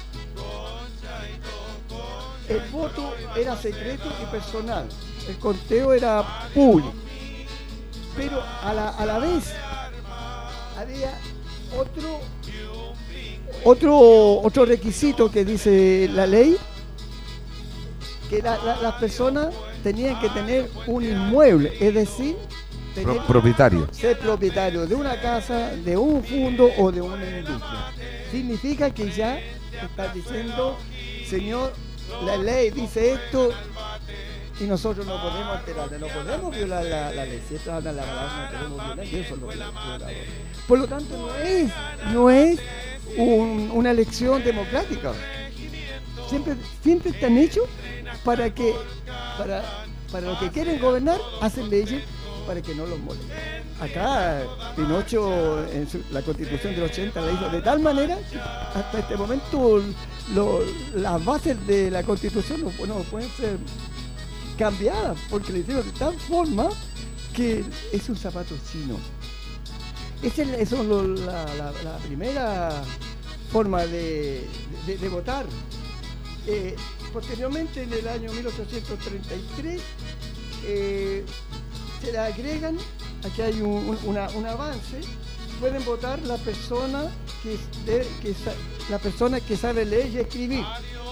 F: El voto era secreto y personal, el conteo era público, pero a la, a la vez había otro, otro, otro requisito que dice la ley, que la, la, las personas tenían que tener un inmueble, es decir, tener,
B: Pro, propietario.
F: ser propietario de una casa, de un fondo o de una industria. Significa que ya está diciendo, señor, la ley dice esto y nosotros no podemos alterarla, no podemos violar la, la ley. Si esto habla la palabra, no podemos violar, y eso es lo violador. Por lo tanto, no es, no es un, una elección democrática. Siempre, siempre están hechos para que, para, para los que quieren gobernar, hacen leyes para que no los molesten. Acá Pinocho en su, la Constitución del ochenta la hizo de tal manera que hasta este momento lo, las bases de la Constitución no, no pueden ser cambiadas, porque le hicieron de tal forma que es un zapato chino. Esa es, eso es lo, la, la, la primera forma de, de, de votar. Eh, posteriormente, en el año mil ochocientos treinta y tres, eh, se le agregan, aquí hay un, un, una, un avance, pueden votar la persona que, de, que la persona que sabe leer y escribir.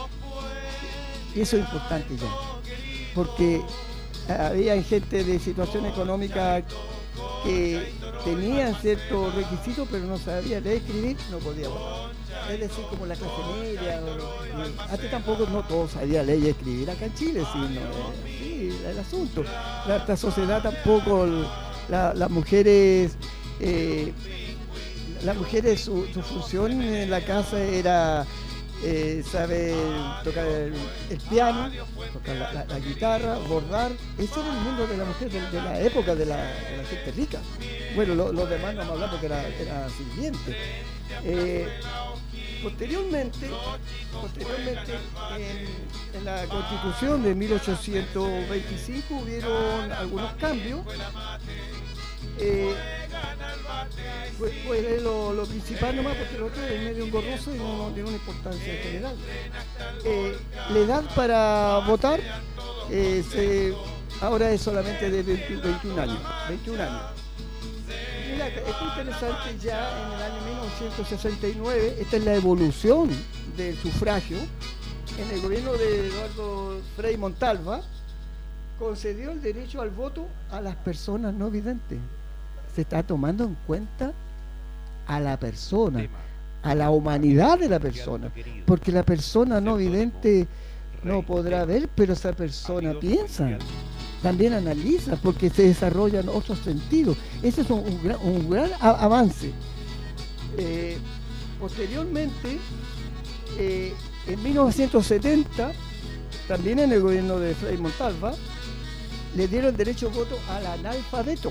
F: Y eso es importante ya, porque había gente de situación económica que tenían ciertos requisitos, pero no sabía leer y escribir, no podía votar. Es decir, como la clase media, hasta tampoco no todos sabían leer y escribir acá en Chile, sino sí, el asunto. La, la sociedad tampoco, la, las mujeres, eh, las mujeres su, su función en la casa era eh, saber tocar el, el piano, tocar la, la, la guitarra, bordar. Ese era el mundo de la mujer de, de la época de la, de la gente rica. Bueno, los lo demás no me hablan porque era, era sirviente. Eh, Posteriormente, posteriormente en, en la Constitución de mil ochocientos veinticinco hubieron algunos cambios. Eh, pues, pues lo, lo principal nomás, porque lo otro es medio engorroso y no, no tiene una importancia en general. Eh, la edad para votar eh, se, ahora es solamente de veintiún años. veintiún años. Mira, es interesante, ya en el año mil novecientos sesenta y nueve, esta es la evolución del sufragio. En el gobierno de Eduardo Frei Montalva, concedió el derecho al voto a las personas no videntes. Se está tomando en cuenta a la persona, a la humanidad de la persona, porque la persona no vidente no podrá ver, pero esa persona piensa. También analiza, porque se desarrollan otros sentidos. Ese es un, un, gran, un gran avance. Eh, posteriormente, eh, en mil novecientos setenta, también en el gobierno de Frei Montalva, le dieron derecho a voto al analfabeto.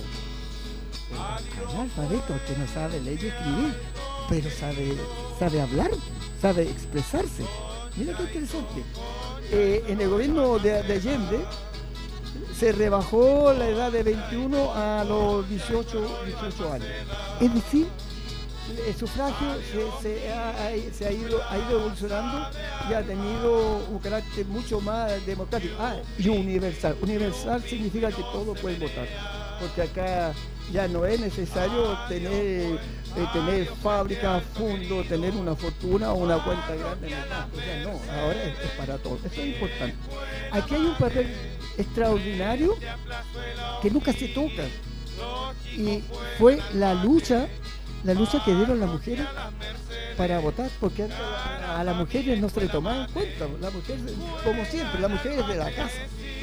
F: Analfabeto que no sabe leer y escribir, pero sabe, sabe hablar, sabe expresarse. Mira qué interesante. Eh, en el gobierno de, de Allende se rebajó la edad de veintiuno a los dieciocho años. Es decir, el sufragio se, se, ha, se ha, ido, ha ido evolucionando y ha tenido un carácter mucho más democrático. Ah, y universal. Universal significa que todos pueden votar, porque acá ya no es necesario tener, eh, tener fábrica, fondo, tener una fortuna o una cuenta grande en el banco. Ya no, ahora es, es para todos. Eso es importante. Aquí hay un papel extraordinario que nunca se toca, y fue la lucha la lucha que dieron las mujeres para votar, porque antes a las mujeres no se le tomaba en cuenta. La mujer, como siempre, la mujer es de la casa.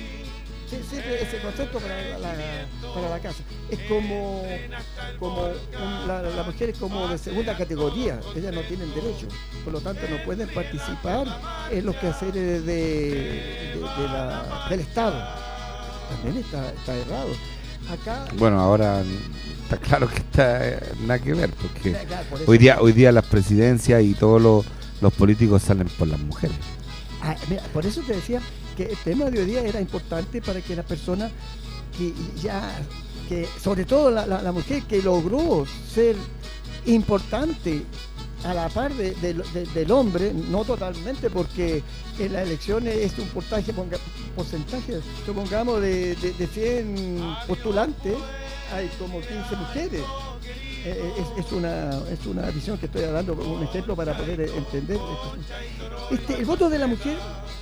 F: Siempre ese concepto para la, para la casa. Es como, como un, la, la mujer es como de segunda categoría, ellas no tienen derecho, por lo tanto no pueden participar en los quehaceres de, de, de la, del Estado. También está, está errado. Acá,
B: bueno, ahora está claro que está eh, nada que ver, porque
F: claro, por
B: hoy día hoy día las presidencias y todos los, los políticos salen por las mujeres.
F: Ah, mira, por eso te decía que el tema de hoy día era importante para que la persona que ya, que sobre todo la, la, la mujer que logró ser importante a la par de, de, de, del hombre, no totalmente, porque en las elecciones es un porcentaje, ponga, porcentaje supongamos, de, de, de cien postulantes, hay como quince mujeres. Eh, es, es, una, es una visión que estoy dando, un ejemplo para poder entender. Este, el voto de la mujer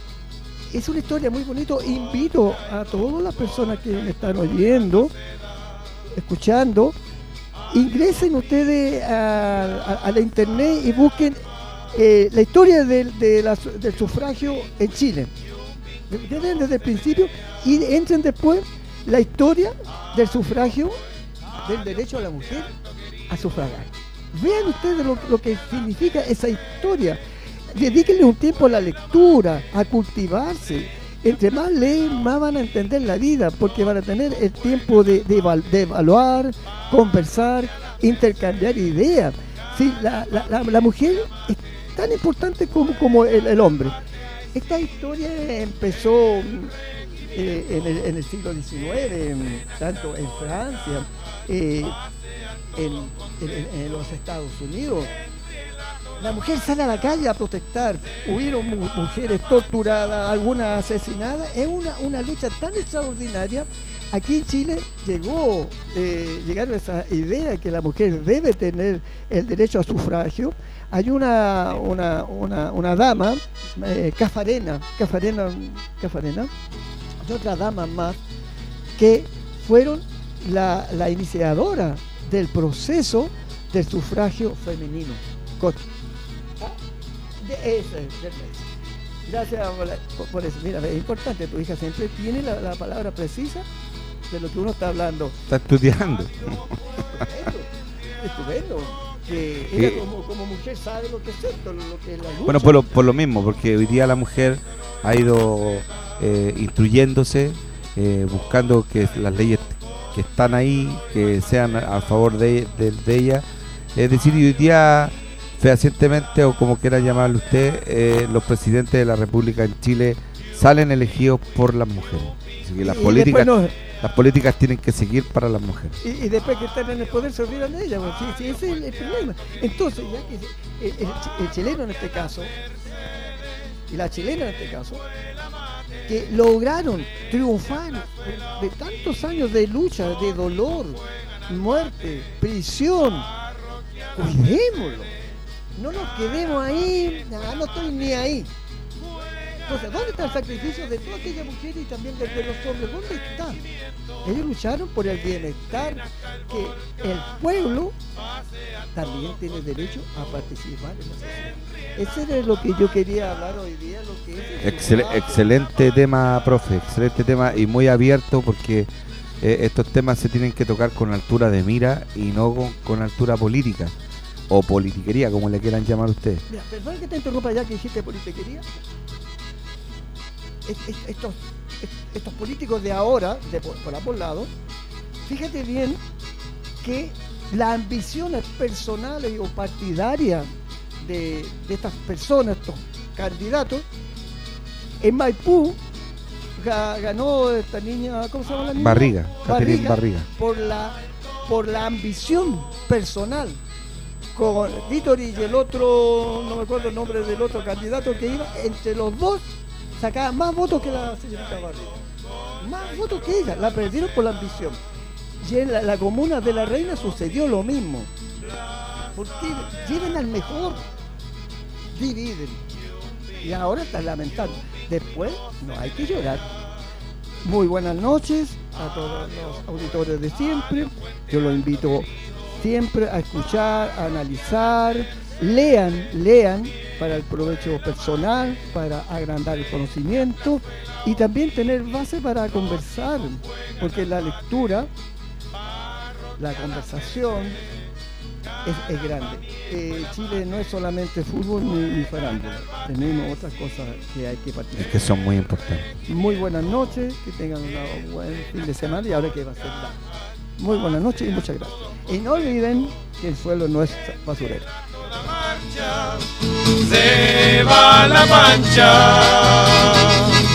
F: es una historia muy bonita. Invito a todas las personas que me están oyendo, escuchando, ingresen ustedes a, a, a la internet y busquen eh, la historia del, de la, del sufragio en Chile. Queden desde el principio y entren después la historia del sufragio, del derecho a la mujer a sufragar. Vean ustedes lo, lo que significa esa historia. Dedíquenle un tiempo a la lectura, a cultivarse. Entre más leen, más van a entender la vida, porque van a tener el tiempo de, de, de evaluar, conversar, intercambiar ideas. Sí, la, la, la, la mujer es tan importante como, como el, el hombre. Esta historia empezó eh, en, el, en el siglo diecinueve, en, tanto en Francia, eh, en, en, en los Estados Unidos. La mujer sale a la calle a protestar. Hubieron mu mujeres torturadas, algunas asesinadas. Es una, una lucha tan extraordinaria. Aquí en Chile llegó, eh, llegaron a esa idea que la mujer debe tener el derecho a sufragio. Hay una, una, una, una dama, eh, Cafarena, Cafarena, Cafarena, y otra dama más, que fueron la, la iniciadora del proceso del sufragio femenino. De ese, de ese. Gracias por, por eso. Mira, es importante, tu hija siempre tiene la, la palabra precisa de lo que uno está hablando.
B: Está estudiando.
F: Estupendo, estupendo. Que ella eh, como, como mujer sabe lo que es esto, lo que es la lucha.
B: Bueno, por lo, por lo mismo, porque hoy día la mujer ha ido eh, instruyéndose, eh, buscando que las leyes que están ahí, que sean a favor de, de, de ella. Es decir, hoy día fehacientemente, o como quiera llamarlo usted, eh, los presidentes de la República en Chile salen elegidos por las mujeres. Así que las
F: y
B: políticas
F: no,
B: las políticas tienen que seguir para las mujeres.
F: Y, y después que están en el poder se olvidan de ellas. Bueno, sí, sí, ese es el, el problema. Entonces, ya que el, el, el chileno en este caso, y la chilena en este caso, que lograron triunfar de tantos años de lucha, de dolor, muerte, prisión, cuidémoslo. No nos quedemos ahí, no, no estoy ni ahí. Entonces, ¿dónde está el sacrificio de todas aquellas mujeres y también de, de los hombres? ¿Dónde están? Ellos lucharon por el bienestar, que el pueblo también tiene derecho a participar en la sociedad. Eso es lo que yo quería hablar hoy día. Lo que es
B: Excel, excelente tema, profe, excelente tema y muy abierto, porque eh, estos temas se tienen que tocar con altura de mira y no con, con altura política. O politiquería, como le quieran llamar ustedes.
F: Mira, perdón que te interrumpa ya que dijiste politiquería. Estos estos políticos de ahora, de por, por ambos lados, fíjate bien que las ambiciones personales o partidarias de, de estas personas, estos candidatos, en Maipú ga, ganó esta niña, ¿cómo se llama la niña?
B: Barriga, Catherine Barriga.
F: Por la, por la ambición personal. Con Víctor y el otro, no me acuerdo el nombre del otro candidato que iba, entre los dos sacaban más votos que la señorita Barriga. Más votos que ella, la perdieron por la ambición. Y en la, la comuna de La Reina sucedió lo mismo. Porque lleven al mejor, dividen. Y ahora están lamentando. Después no hay que llorar. Muy buenas noches a todos los auditores de siempre. Yo los invito siempre a escuchar, a analizar, lean, lean para el provecho personal, para agrandar el conocimiento y también tener base para conversar, porque la lectura, la conversación es, es grande. Eh, Chile no es solamente fútbol ni, ni farándula, tenemos otras cosas que hay que participar.
B: Es que son muy importantes.
F: Muy buenas noches, que tengan un buen fin de semana y ahora que va a ser la... Muy buenas noches y muchas gracias. Y no olviden que el suelo no es basurero.
G: Se va la mancha.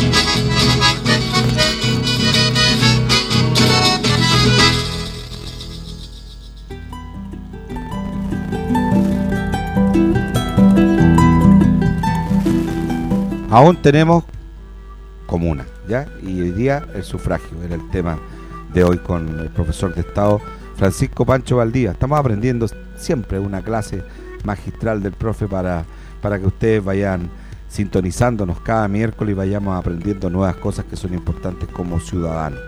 B: Aún tenemos comuna, ¿ya? Y hoy día el sufragio era el tema de hoy con el profesor de Estado Francisco Pancho Valdivia. Estamos aprendiendo siempre una clase magistral del profe para, para que ustedes vayan sintonizándonos cada miércoles y vayamos aprendiendo nuevas cosas que son importantes como ciudadanos.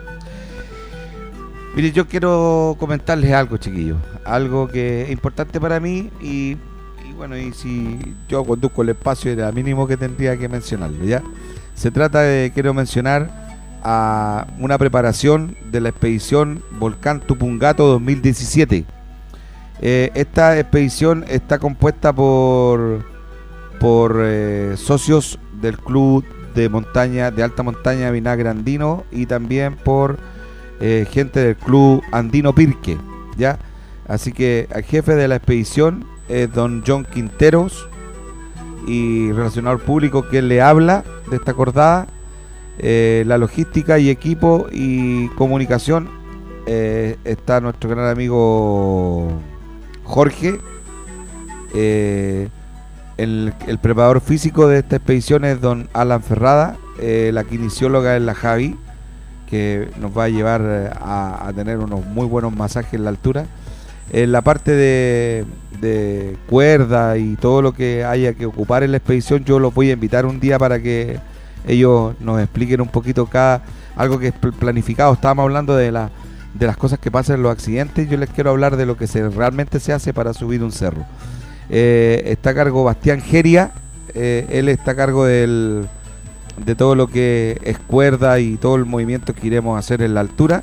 B: Mire, yo quiero comentarles algo, chiquillos, algo que es importante para mí y, y bueno, y si yo conduzco el espacio era mínimo que tendría que mencionarlo, ¿ya? Se trata de, quiero mencionar a una preparación de la expedición Volcán Tupungato dos mil diecisiete. Eh, esta expedición está compuesta por por eh, socios del club de montaña de alta montaña Vinagre Andino y también por eh, gente del club Andino Pirque, ¿ya? Así que el jefe de la expedición es don John Quinteros y relacionador público que le habla de esta acordada. Eh, la logística y equipo y comunicación eh, está nuestro gran amigo Jorge. Eh, el, el preparador físico de esta expedición es don Alan Ferrada. Eh, la kinesióloga es la Javi, que nos va a llevar a, a tener unos muy buenos masajes en la altura. En la parte de, de cuerda y todo lo que haya que ocupar en la expedición, yo los voy a invitar un día para que ellos nos expliquen un poquito cada algo que es planificado. Estábamos hablando de la de las cosas que pasan en los accidentes. Yo les quiero hablar de lo que se realmente se hace para subir un cerro. Eh, está a cargo Bastián Geria. Eh, él está a cargo del, de todo lo que es cuerda y todo el movimiento que iremos a hacer en la altura.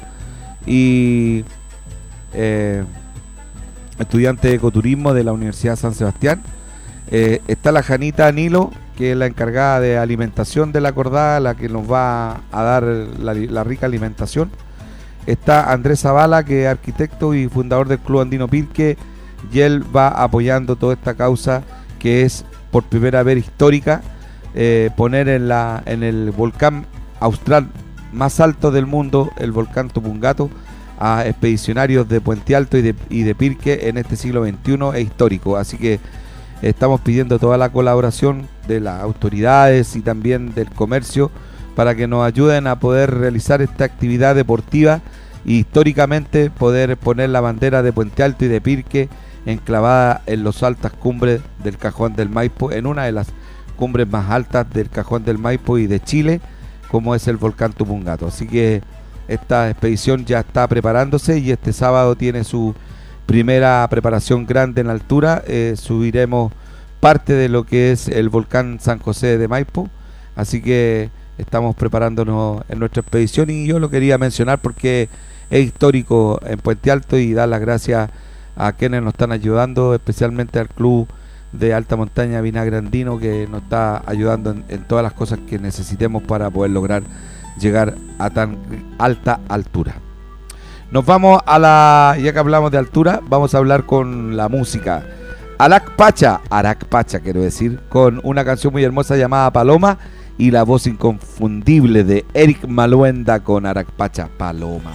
B: Y eh, estudiante de ecoturismo de la Universidad San Sebastián. Eh, está la Janita Nilo, que es la encargada de alimentación de la acordada, la que nos va a dar la, la rica alimentación. Está Andrés Zavala, que es arquitecto y fundador del Club Andino Pirque, y él va apoyando toda esta causa que es por primera vez histórica, eh, poner en, la, en el volcán austral más alto del mundo, el volcán Tupungato, a expedicionarios de Puente Alto y de, y de Pirque en este siglo veintiuno es histórico. Así que estamos pidiendo toda la colaboración de las autoridades y también del comercio para que nos ayuden a poder realizar esta actividad deportiva y históricamente poder poner la bandera de Puente Alto y de Pirque enclavada en las altas cumbres del Cajón del Maipo, en una de las cumbres más altas del Cajón del Maipo y de Chile, como es el volcán Tupungato. Así que esta expedición ya está preparándose y este sábado tiene su primera preparación grande en altura. Eh, subiremos parte de lo que es el volcán San José de Maipo, así que estamos preparándonos en nuestra expedición y yo lo quería mencionar porque es histórico en Puente Alto y dar las gracias a quienes nos están ayudando, especialmente al club de alta montaña Vinagre Andino, que nos está ayudando en, en todas las cosas que necesitemos para poder lograr llegar a tan alta altura. Nos vamos a la, ya que hablamos de altura, vamos a hablar con la música. Arac Pacha, Arac Pacha quiero decir, con una canción muy hermosa llamada Paloma y la voz inconfundible de Eric Maluenda con Arac Pacha, Paloma.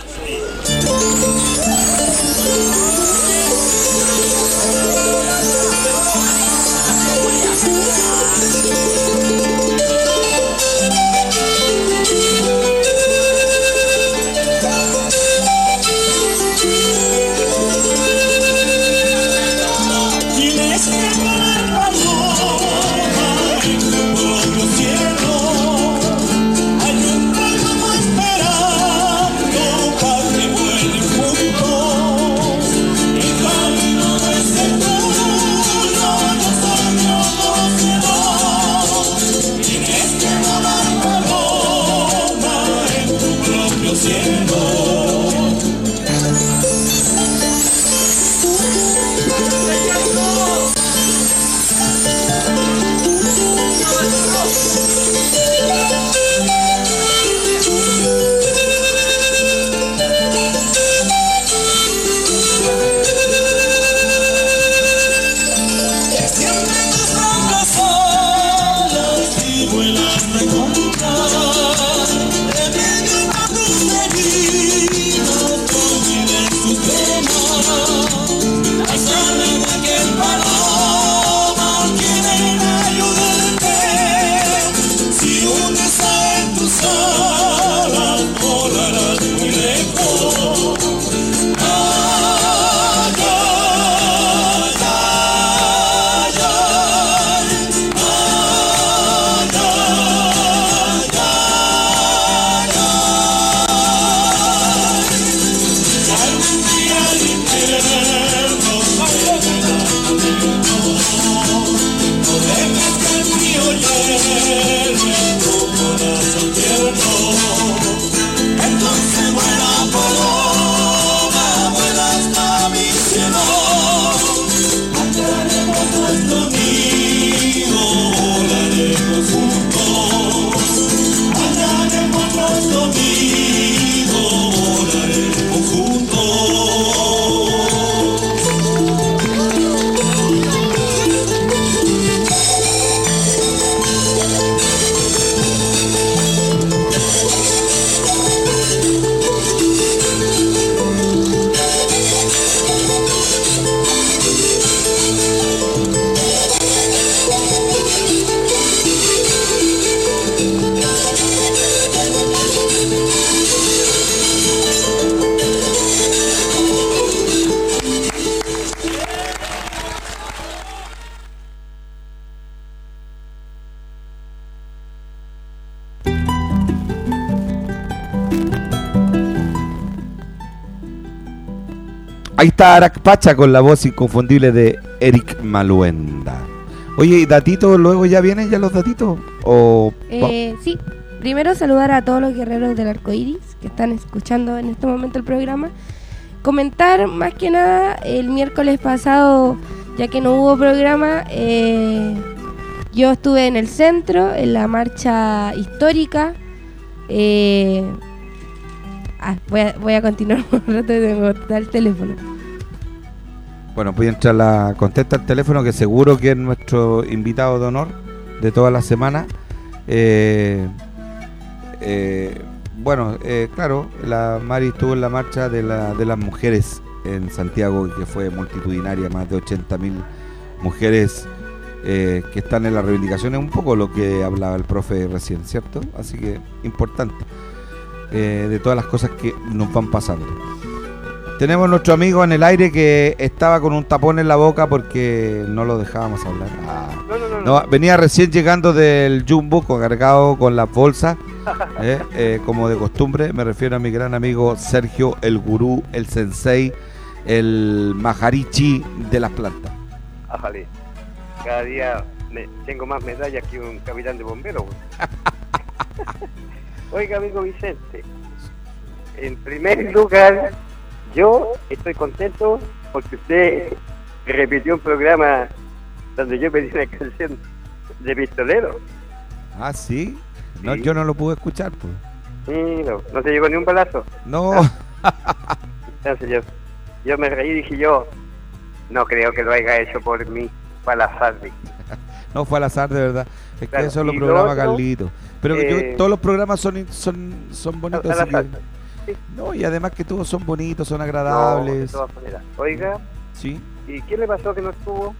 B: Ahí está Arac Pacha con la voz inconfundible de Eric Maluenda. Oye, ¿y datitos luego ya vienen ya los datitos? ¿O
I: eh, sí, primero saludar a todos los guerreros del arco iris que están escuchando en este momento el programa. Comentar más que nada, el miércoles pasado, ya que no hubo programa, eh, yo estuve en el centro, en la marcha histórica. Eh, ah, voy, a, voy a continuar un rato, tengo que dar el teléfono.
B: Bueno, voy a entrar la contesta el teléfono, que seguro que es nuestro invitado de honor de toda la semana. Eh, eh, bueno, eh, claro, la Mari estuvo en la marcha de, la, de las mujeres en Santiago, que fue multitudinaria, más de ochenta mil mujeres eh, que están en las reivindicaciones, un poco lo que hablaba el profe recién, ¿cierto? Así que importante, eh, de todas las cosas que nos van pasando. Tenemos nuestro amigo en el aire que estaba con un tapón en la boca porque no lo dejábamos hablar. Ah. No, no, no, no. No, venía recién llegando del Jumbo cargado con las bolsas, eh, eh, como de costumbre. Me refiero a mi gran amigo Sergio, el gurú, el sensei, el majarichi de las plantas.
J: Ájale, cada día me, tengo más medallas que un capitán de bomberos. Oiga, amigo Vicente, en primer lugar, yo estoy contento porque usted repitió un programa donde yo pedí una canción de Pistolero.
B: Ah, ¿sí? No, sí. Yo no lo pude escuchar, pues.
J: Sí, no, no te llegó ni un balazo.
B: No.
J: Ah. Entonces yo, yo me reí y dije yo, no creo que lo haya hecho por mí, fue al azar. Dije.
B: No, fue al azar, de verdad. Es
J: Claro,
B: que eso lo
J: y
B: programa
J: lo otro,
B: Carlito. Pero que
J: eh,
B: yo, todos los programas son son son bonitos.
J: al
B: así
J: azar.
B: que-
J: Sí.
B: no, y además que todos son bonitos, son
J: No, de
B: agradables.
J: todas maneras. Oiga,
B: Sí.
J: ¿y qué le pasó que no estuvo?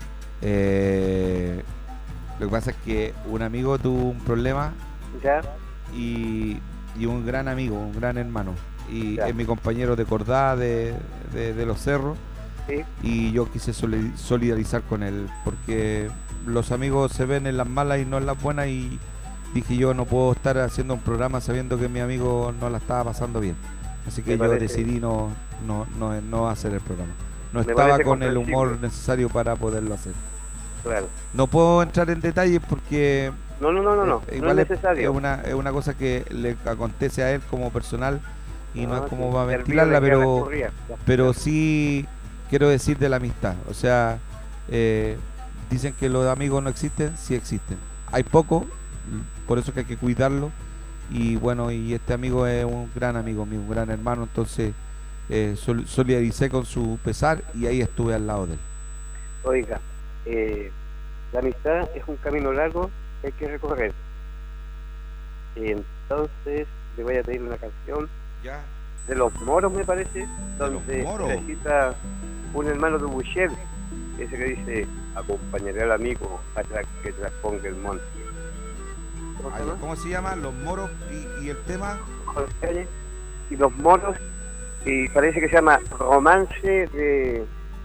B: Eh, lo que pasa es que un amigo tuvo un problema
J: Ya,
B: y, y un gran amigo, un gran hermano. Y
J: Ya.
B: es mi compañero de Cordá, de, de, de los cerros.
J: sí,
B: Y yo quise soli- solidarizar con él porque los amigos se ven en las malas y no en las buenas, y dije yo no puedo estar haciendo un programa sabiendo que mi amigo no la estaba pasando bien, así que
J: Me
B: yo
J: parece-
B: decidí no, no, no, no hacer el programa. No
J: Me
B: estaba
J: parece
B: con el
J: comprensible.
B: humor necesario para poderlo hacer.
J: claro.
B: No puedo entrar en detalles porque
J: No, no, no, no, no,
B: eh,
J: no
B: igual
J: es
B: es,
J: necesario.
B: es una, es una cosa que le acontece a él como personal y no,
J: Ah,
B: es como
J: sí,
B: va a
J: el mío
B: ventilarla,
J: le queda la
B: pero
J: escurrida. Ya.
B: pero sí quiero decir de la amistad. O sea, eh, dicen que los amigos no existen, sí existen. Hay poco, por eso que hay que cuidarlo. Y bueno, y este amigo es un gran amigo mío, un gran hermano, entonces eh, sol- solidaricé con su pesar y ahí estuve al lado de él.
J: Oiga, eh, la amistad es un camino largo que hay que recorrer. Entonces, le voy a pedir una canción
B: Ya.
J: de Los Moros, me parece, donde
B: Los Moros.
J: recita un hermano de Boucher, ese que dice, acompañaré al amigo hasta que trasponga el monte. ¿Cómo se llama?
B: ¿Cómo se llama? Los Moros y, y el tema.
J: Jorge Calle. Y Los Moros, y parece que se llama Romance de...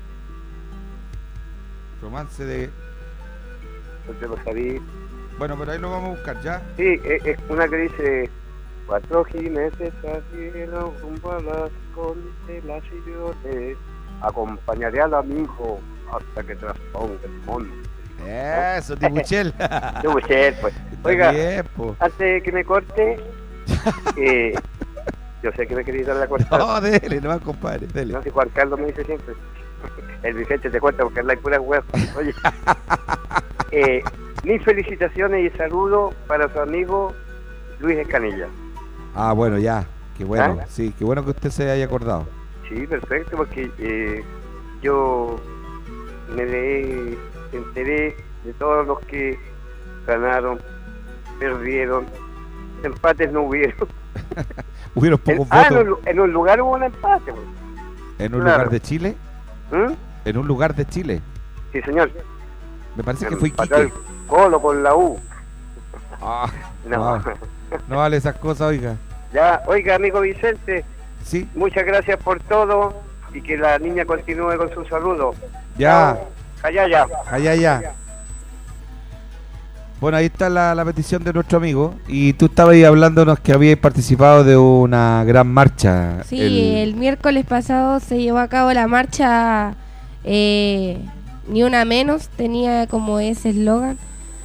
B: Romance de...
J: no te lo sabía.
B: Bueno, pero ahí lo vamos a buscar, ¿ya?
J: Sí, es, es una que dice, cuatro jinetes salieron rumbo a las constelaciones, acompañaré al amigo hasta que trasponga el monte.
B: Eso, Tibuchel.
J: De Boucher, pues. Oiga,
B: Bien, po.
J: antes de que me corte, eh, yo sé que me quería dar la cortada.
B: No, dele, no, compadre, dele.
J: No sé, Juan Carlos me dice siempre. El Vicente te cuenta porque habla pura hueá. Oye, eh, mis felicitaciones y saludos para su amigo Luis Escanilla.
B: Ah, bueno, ya. Qué bueno.
J: ¿Ah?
B: Sí, qué bueno que usted se haya acordado.
J: Sí, perfecto, porque eh, yo me de- enteré de todos los que ganaron, perdieron, empates no hubieron.
B: Hubieron
J: En,
B: pocos
J: ah, en
B: votos.
J: un, lu- en un lugar hubo un empate. pues.
B: ¿En un
J: claro.
B: lugar de Chile?
J: ¿Mm?
B: ¿En un lugar de Chile?
J: Sí, señor.
B: Me parece que fue
J: Empató el
B: Iquique.
J: Colo con la U.
B: Ah,
J: No.
B: no, no vale esas cosas, oiga.
J: Ya, oiga, amigo Vicente,
B: Sí,
J: muchas gracias por todo y que la niña continúe con su saludo.
B: ya,
J: Allá, ya.
B: allá, ya. Bueno, ahí está la, la petición de nuestro amigo. Y tú estabas ahí hablándonos que habías participado de una gran marcha.
I: Sí, el...
B: el-
I: miércoles pasado se llevó a cabo la marcha eh, Ni Una Menos, tenía como ese eslogan,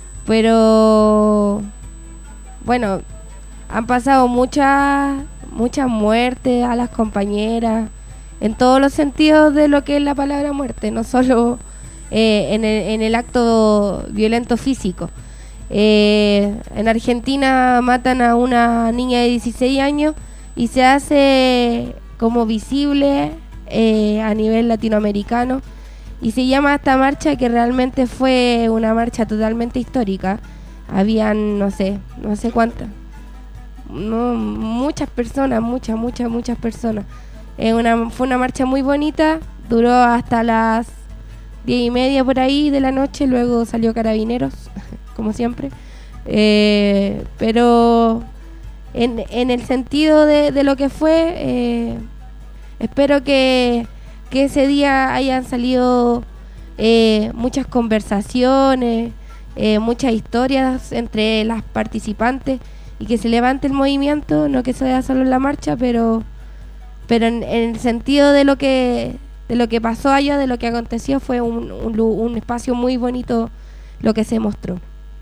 I: pero bueno, han pasado muchas muchas muertes a las compañeras, en todos los sentidos de lo que es la palabra muerte, no solo eh, en, el, en el acto violento físico. Eh, en Argentina matan a una niña de dieciséis años y se hace como visible eh, a nivel latinoamericano, y se llama esta marcha, que realmente fue una marcha totalmente histórica. Habían, no sé, no sé cuántas, no, muchas personas, muchas, muchas, muchas personas. Eh, una, fue una marcha muy bonita, duró hasta las diez y media por ahí de la noche, luego salió Carabineros, como siempre. Eh, pero en, en el sentido de, de lo que fue, eh, espero que, que ese día hayan salido eh, muchas conversaciones, eh, muchas historias entre las participantes, y que se levante el movimiento, no que sea solo en la marcha, pero pero en, en el sentido de lo que de lo que pasó allá, de lo que aconteció, fue un, un, lu- un espacio muy bonito lo que se mostró.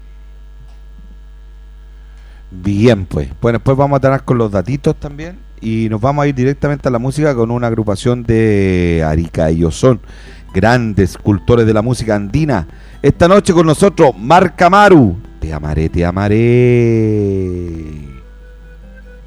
B: Bien, pues. Bueno, después vamos a tener con los datitos también. Y nos vamos a ir directamente a la música con una agrupación de Arica. Ellos son grandes cultores de la música andina. Esta noche con nosotros, Marca Maru. Te amaré, te amaré.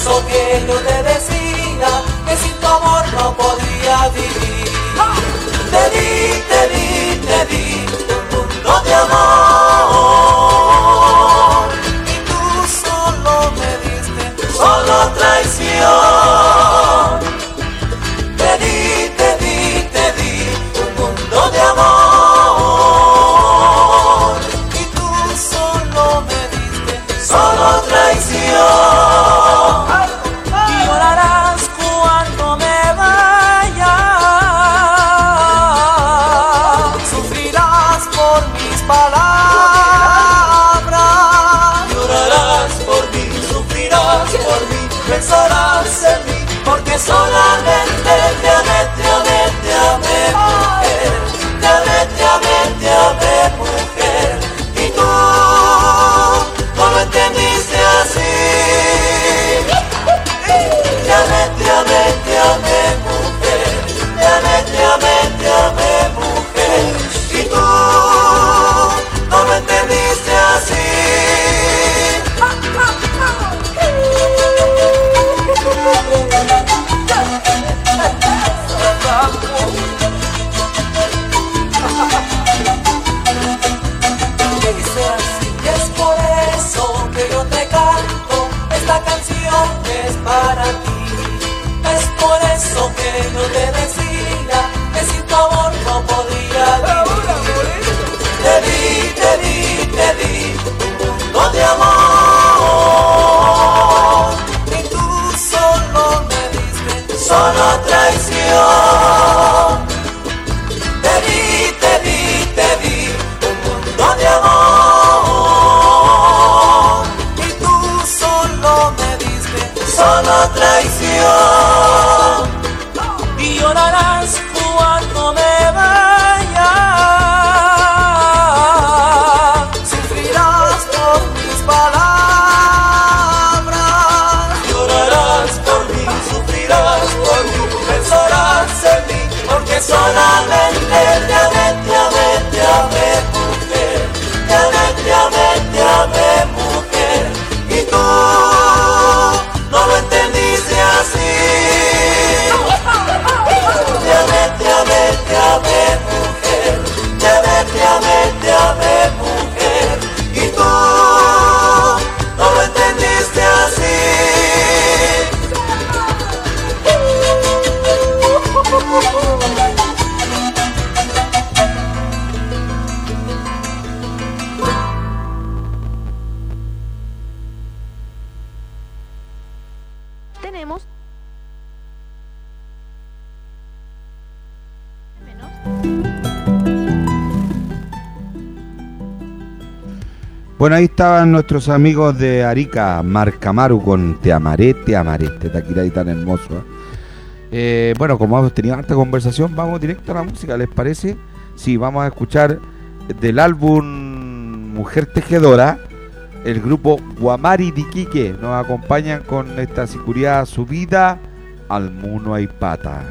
K: eso que yo te decía, que sin tu amor no podía vivir. Te di, te di, te di un mundo de amor, y tú solo me diste solo traición. Te di, te di, te di un mundo de amor, y tú solo me diste solo traición. Y llorarás cuando me vaya, sufrirás por mis palabras. Llorarás por mí, sufrirás por mí, pensarás en mí, porque solamente te amé, te amé, te amé, mujer. Te amé, te amé, te amé, mujer. Y tú no lo entendiste así. Te amé, te amé, te amé, mujer. Te amé, te amé, te amé, mujer. Y tú no lo entendiste así. Es por eso que yo te canto esta canción que es para ti. Es por eso que yo te decía que sin tu amor no podría vivir. Te di, te di, te di un mundo de amor, y tú solo me diste solo traición. Te di, te di, te di un mundo de amor, y tú solo me diste solo traición. Y llorarás cuando me vaya, sufrirás por mis palabras. Llorarás por mí, sufrirás por mí, pensarás en mí, porque solamente te amé, te amé, te amé, mujer. Te amé, te amé, te amé, mujer. Y tú no lo entendiste así. Te amé, te amé, te amé, mujer. Te amé, te amé, te amé, mujer. Y tú no lo entendiste así.
L: Tenemos
B: Bueno, ahí estaban nuestros amigos de Arica, Marcamaru con Te amaré, te amaré, este taquirari tan hermoso. ¿eh? Eh, bueno, como hemos tenido harta conversación, vamos directo a la música, ¿les parece? Sí, vamos a escuchar del álbum Mujer Tejedora, el grupo Guamari de Iquique. Nos acompañan con esta sicuriada subida al Muno hay pata.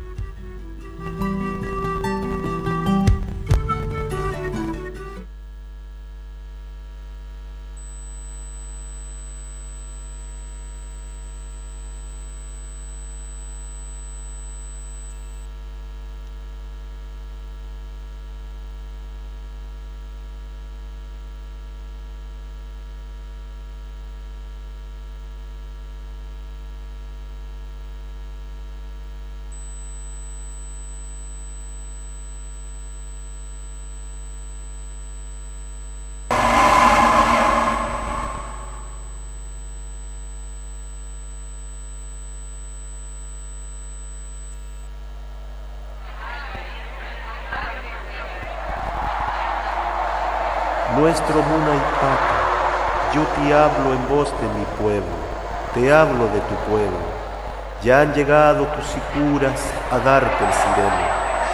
M: Nuestro Munaipata, yo te hablo en voz de mi pueblo, te hablo de tu pueblo. Ya han llegado tus sicuras a darte el sireno.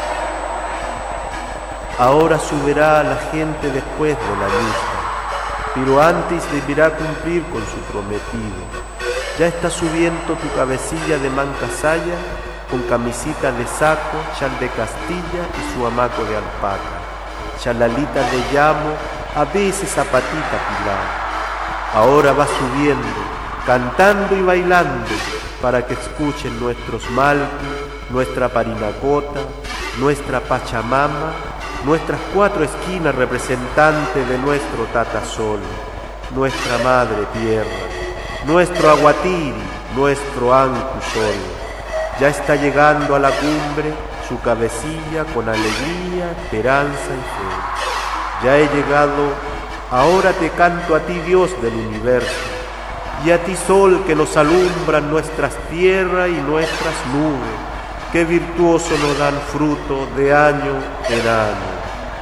M: Ahora subirá la gente después de la lista, pero antes deberá cumplir con su prometido. Ya está subiendo tu cabecilla de mancasaya, con camisita de saco, chal de castilla y su hamaco de alpaca, chalalita de llamo, a veces zapatita pilar. Ahora va subiendo, cantando y bailando, para que escuchen nuestros malcos, nuestra parinacota, nuestra pachamama, nuestras cuatro esquinas representantes de nuestro tatasol, nuestra madre tierra, nuestro aguatiri, nuestro ancusol. Ya está llegando a la cumbre su cabecilla con alegría, esperanza y fe. Ya he llegado, ahora te canto a ti, Dios del universo, y a ti, sol que nos alumbran nuestras tierras y nuestras nubes, que virtuoso nos dan fruto de año en año.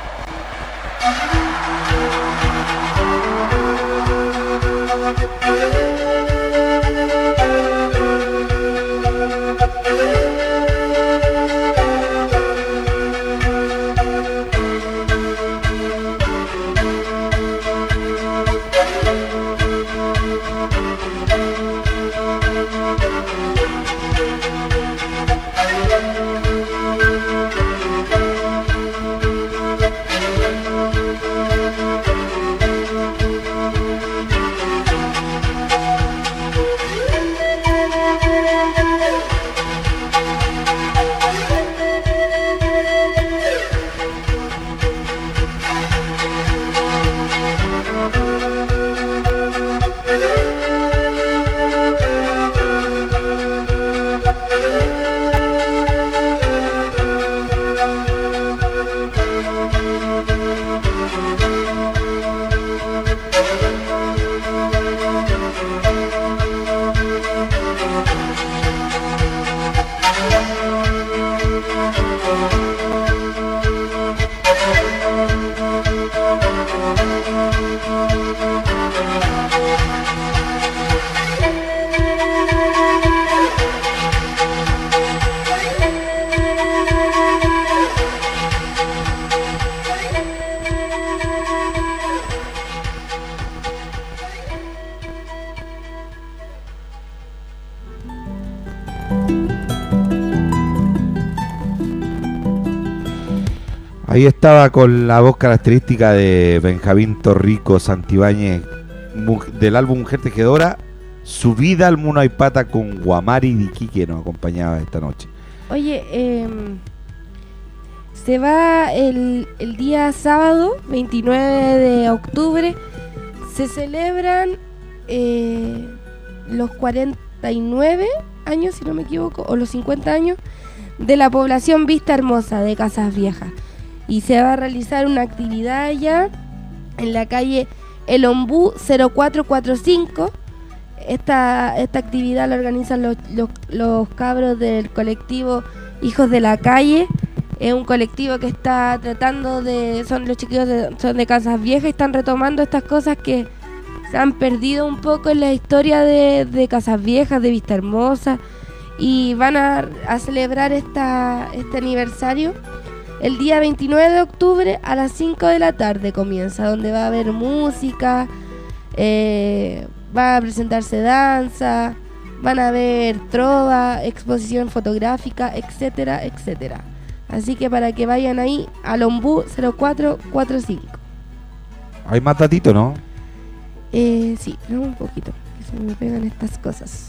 B: Ahí estaba con la voz característica de Benjamín Torrico Santibáñez del álbum Mujer Tejedora, Subida al Munaipata con Guamari Diki, que nos acompañaba esta noche.
I: Oye, eh, se va el, el día sábado veintinueve de octubre, se celebran eh, los cuarenta y nueve años, si no me equivoco, o los cincuenta años de la población Vista Hermosa de Casas Viejas. Y se va a realizar una actividad allá en la calle El Ombú cero cuatro cuatro cinco. Esta, esta actividad la organizan los, los, los cabros del colectivo Hijos de la Calle. Es un colectivo que está tratando de... Son los chiquillos de, son de Casas Viejas y están retomando estas cosas que se han perdido un poco en la historia de, de Casas Viejas, de Vista Hermosa. Y van a, a celebrar esta, este aniversario el día veintinueve de octubre a las cinco de la tarde comienza, donde va a haber música, eh, va a presentarse danza, van a haber trova, exposición fotográfica, etcétera, etcétera. Así que para que vayan ahí al Ombú cero cuatro cuatro cinco.
B: Hay más datito, ¿no?
I: Eh, sí, no, un poquito, que se me pegan estas cosas.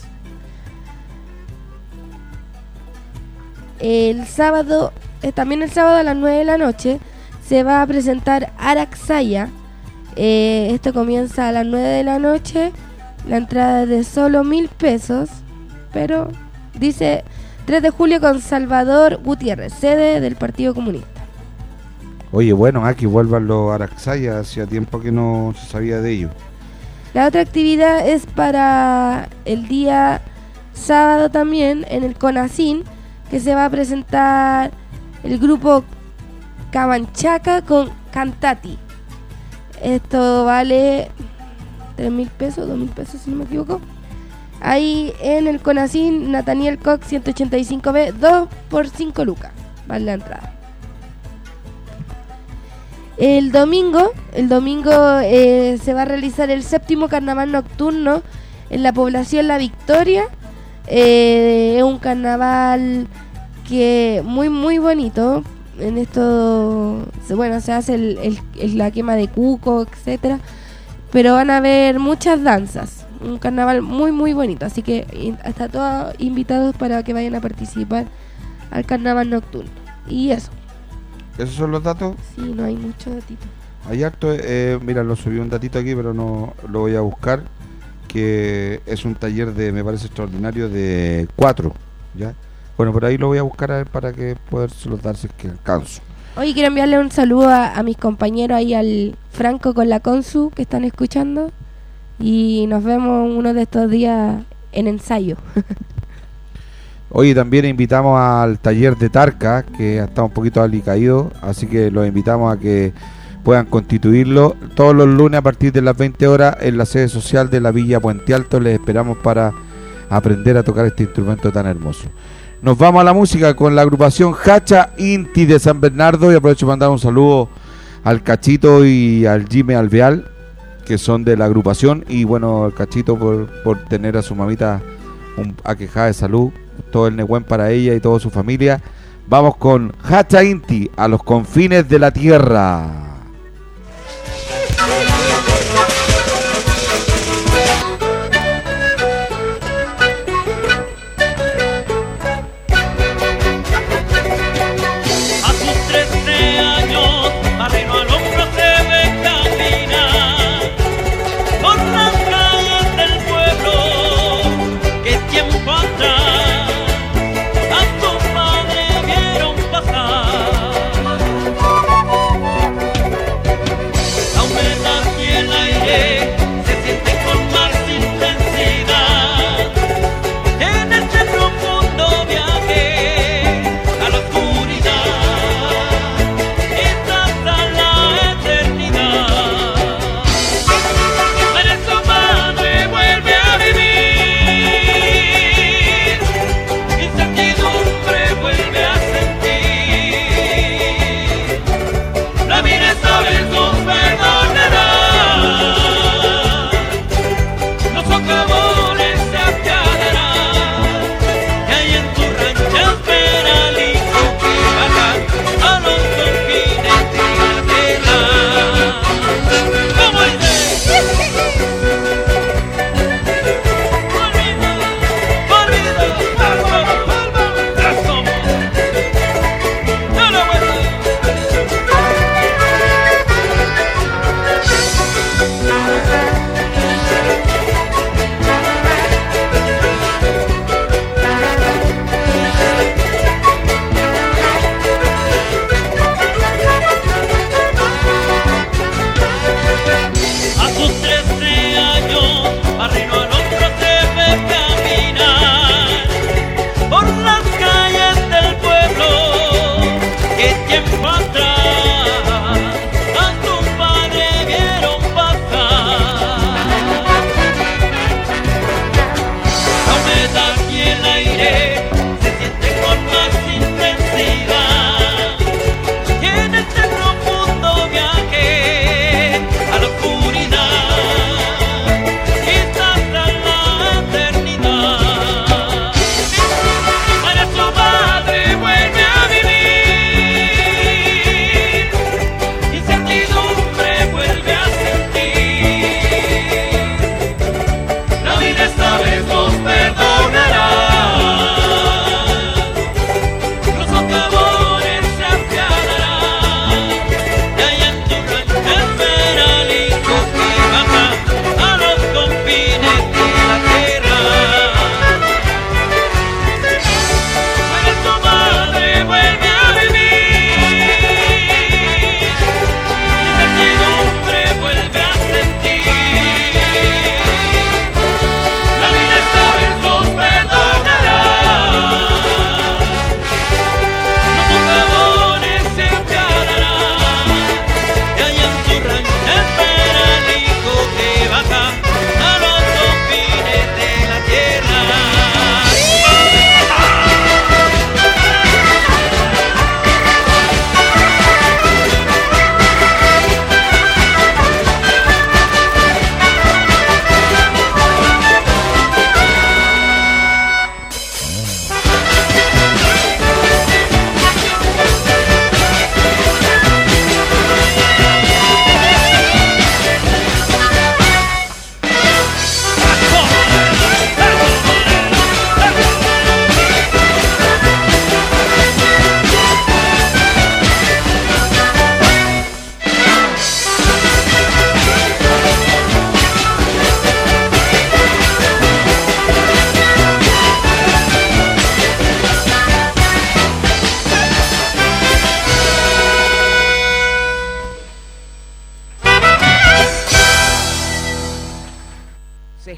I: El sábado... También el sábado a las nueve de la noche se va a presentar Araxaya. Eh, esto comienza a las nueve de la noche. La entrada es de solo mil pesos. Pero dice tres de julio con Salvador Gutiérrez, sede del Partido Comunista.
B: Oye, bueno, aquí vuelvan los Araxaya. Hacía tiempo que no se sabía de ellos.
I: La otra actividad es para el día sábado también en el CONACYN, que se va a presentar el grupo Camanchaca con Cantati. Esto vale tres mil pesos, dos mil pesos si no me equivoco. Ahí en el CONACYN, Nathaniel Cox ciento ochenta y cinco B, dos por cinco lucas. Vale la entrada. El domingo, el domingo eh, se va a realizar el séptimo carnaval nocturno en la población La Victoria. Eh, es un carnaval que muy muy bonito. En esto, bueno, se hace el, el, el, la quema de cuco, etcétera. Pero van a haber muchas danzas, un carnaval muy muy bonito, así que in- hasta todos invitados para que vayan a participar al carnaval nocturno. Y eso,
B: ¿Esos son los datos?
I: sí, no hay mucho datito.
B: Hay harto, eh, mira, lo subí un datito aquí, pero no lo voy a buscar, que es un taller de, me parece extraordinario, de cuatro, ¿ya? Bueno, por ahí lo voy a buscar a ver para que podérselos dar si es que alcanzo.
I: Oye, quiero enviarle un saludo a, a mis compañeros ahí, al Franco con la Consu, que están escuchando, y nos vemos uno de estos días en ensayo.
B: Hoy también invitamos al taller de Tarca, que está un poquito alicaído, así que los invitamos a que puedan constituirlo todos los lunes a partir de las veinte horas en la sede social de la Villa Puente Alto. Les esperamos para aprender a tocar este instrumento tan hermoso. Nos vamos a la música con la agrupación Hacha Inti de San Bernardo, y aprovecho para mandar un saludo al Cachito y al Jimmy Alveal, que son de la agrupación, y bueno, el Cachito por, por tener a su mamita un, aquejada de salud, todo el Nehuen para ella y toda su familia. Vamos con Hacha Inti, a los confines de la tierra.
L: A sus trece años, marino al hombro se ve caminar por las calles del pueblo que tiempo atrás a su padre vieron pasar.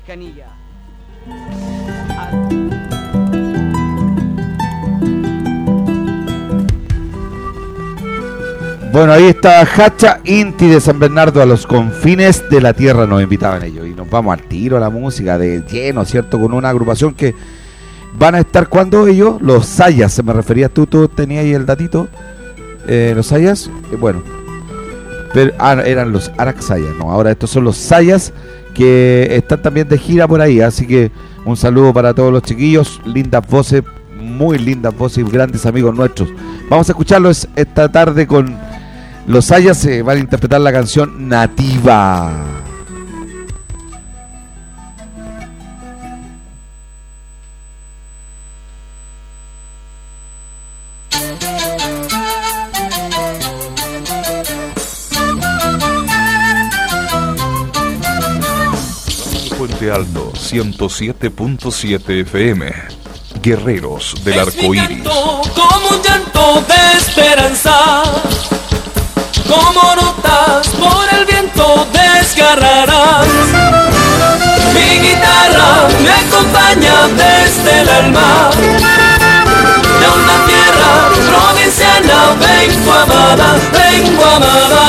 A: Escanilla.
B: Bueno, ahí está Hacha Inti de San Bernardo, a los confines de la tierra nos invitaban ellos. Y nos vamos al tiro a la música de lleno, ¿cierto? Con una agrupación que van a estar cuando ellos, los Sayas, se me refería tú, tú tenías ahí el datito. Eh, los Sayas, eh, bueno, pero, ah, eran los Araxayas, no, ahora estos son los Sayas que están también de gira por ahí. Así que un saludo para todos los chiquillos, lindas voces, muy lindas voces y grandes amigos nuestros. Vamos a escucharlos esta tarde con los Sayas, se van a interpretar la canción Nativa.
H: Puente Alto ciento siete punto siete F M. Guerreros del Arco Iris.
K: Como un llanto de esperanza, como notas por el viento desgarrarás. Mi guitarra me acompaña desde el alma, de una tierra provinciana vengo amada, vengo amada.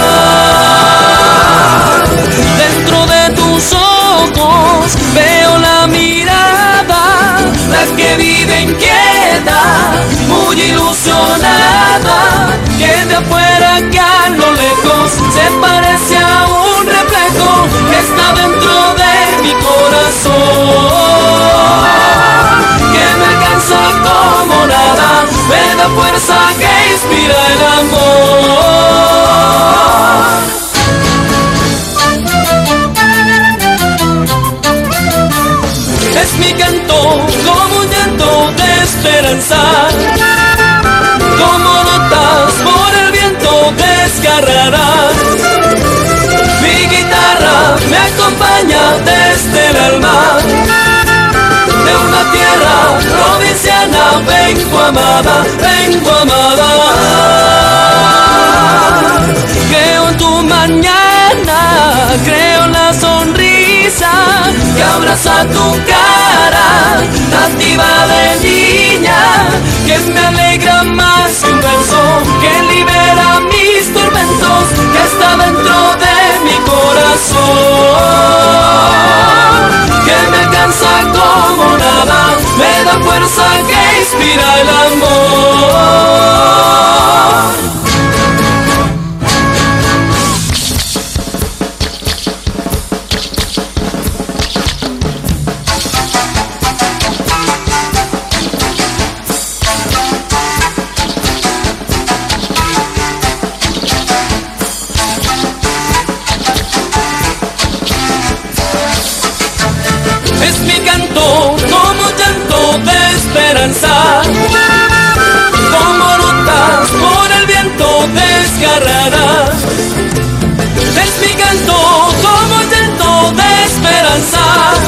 K: Dentro de tus ojos veo la mirada, la que vive inquieta, muy ilusionada, que de afuera que a lo lejos se parece a un reflejo que está dentro de mi corazón, que me alcanza como nada, me da fuerza que inspira el amor. Es mi canto como un llanto de esperanza, como notas por el viento desgarrarás. Mi guitarra me acompaña desde el alma, de una tierra provinciana vengo amada, vengo amada. Creo en tu mañana, creo en la sonrisa que abraza tu cara, nativa de niña, que me alegra más que un verso, que libera mis tormentos, que está dentro de mi corazón, que me alcanza como nada, me da fuerza que inspira el amor. Como notas por el viento desgarrarás. Es mi canto como llanto de esperanza,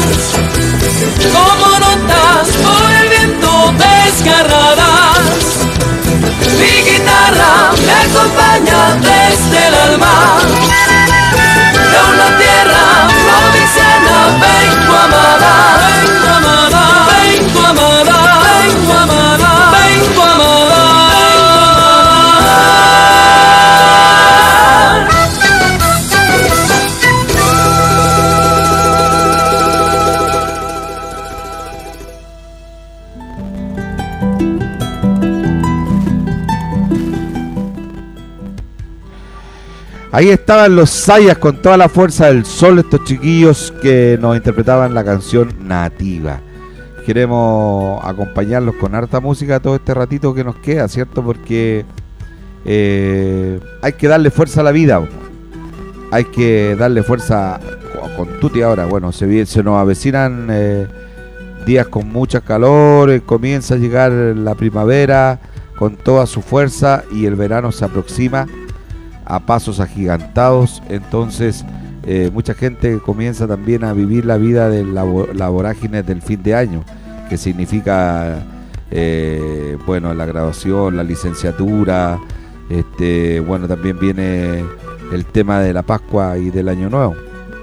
K: como notas por el viento desgarrarás. Mi guitarra me acompaña desde el alma, de una tierra provinciana vengo amada, vengo amada, vengo amada. Vengo amada, vengo amada.
B: Ahí estaban los Sayas con toda la fuerza del sol, estos chiquillos que nos interpretaban la canción Nativa. Queremos acompañarlos con harta música todo este ratito que nos queda, ¿cierto? Porque eh, hay que darle fuerza a la vida, hay que darle fuerza con Tuti ahora. Bueno, se, se nos avecinan eh, días con mucha calor, eh, comienza a llegar la primavera con toda su fuerza y el verano se aproxima a pasos agigantados. Entonces eh, mucha gente comienza también a vivir la vida de la, la vorágine del fin de año, que significa eh, bueno, la graduación, la licenciatura, este, bueno, también viene el tema de la Pascua y del Año Nuevo.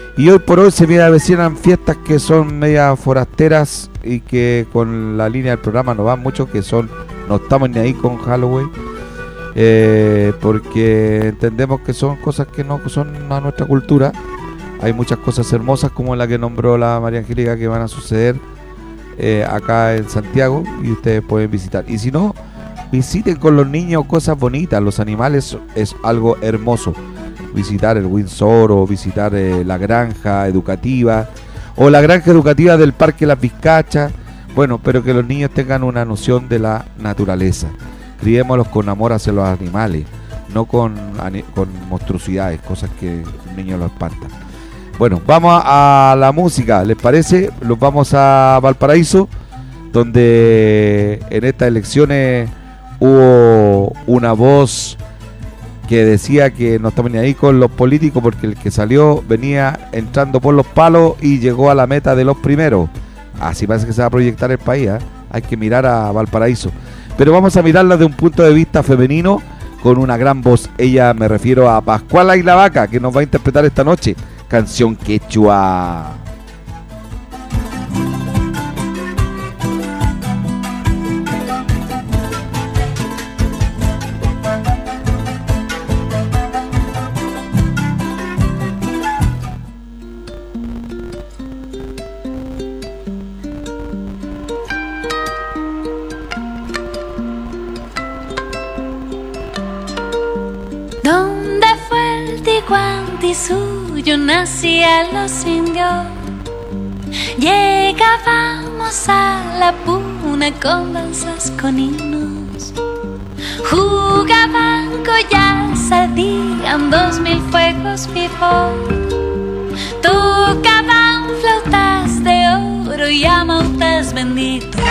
B: Y hoy por hoy se me avecinan fiestas que son medias forasteras y que con la línea del programa no van mucho, que son, no estamos ni ahí con Halloween, eh, porque entendemos que son cosas que no son a nuestra cultura. Hay muchas cosas hermosas como la que nombró la María Angélica que van a suceder eh, acá en Santiago y ustedes pueden visitar. Y si no, visiten con los niños cosas bonitas. Los animales es algo hermoso. Visitar el Windsor o visitar eh, la granja educativa o la granja educativa del Parque Las Vizcachas. Bueno, pero que los niños tengan una noción de la naturaleza. Criémoslos con amor hacia los animales, no con, con monstruosidades, cosas que el niño lo espanta. Bueno, vamos a, a la música, ¿les parece? Los vamos a Valparaíso, donde en estas elecciones hubo una voz que decía que no estamos ni ahí con los políticos porque el que salió venía entrando por los palos y llegó a la meta de los primeros. Así parece que se va a proyectar el país, ¿eh? Hay que mirar a Valparaíso. Pero vamos a mirarla de un punto de vista femenino con una gran voz. Ella, me refiero a Pascuala y la Vaca, que nos va a interpretar esta noche canción quechua.
N: ¿Dónde fue el Ticuantizú? Yo nací a los indios. Llegábamos a la puna con danzas con himnos. Jugaban collas, ardían dos mil fuegos vivos. Tocaban flautas de oro y amautas benditos.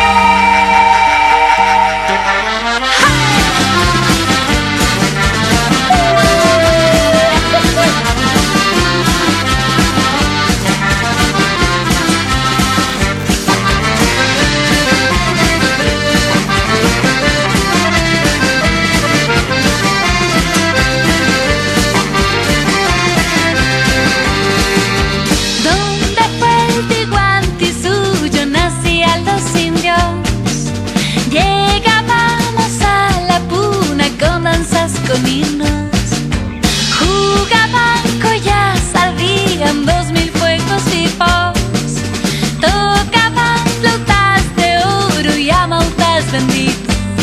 N: Con himnos, jugaban collas, ardían dos mil fuegos vivos, tocaban flautas de oro y amautas benditos.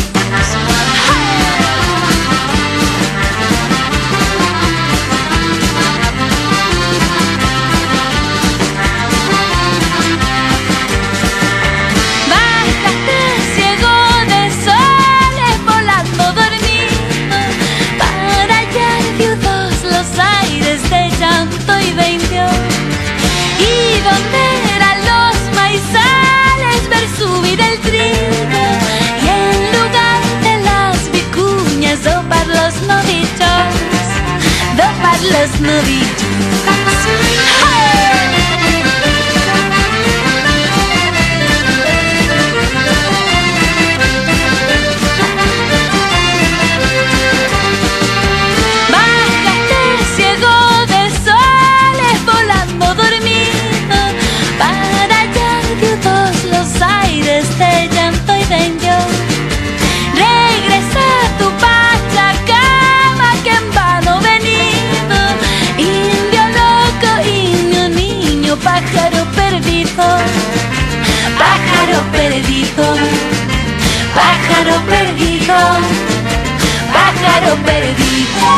N: Los novillos. Bájate ciego de soles volando dormido para hallar viudos los aires de llanto y de envió. Regresa a tu Pachacama que en vano venía. Pájaro perdido, pájaro perdido, pájaro perdido, pájaro perdido.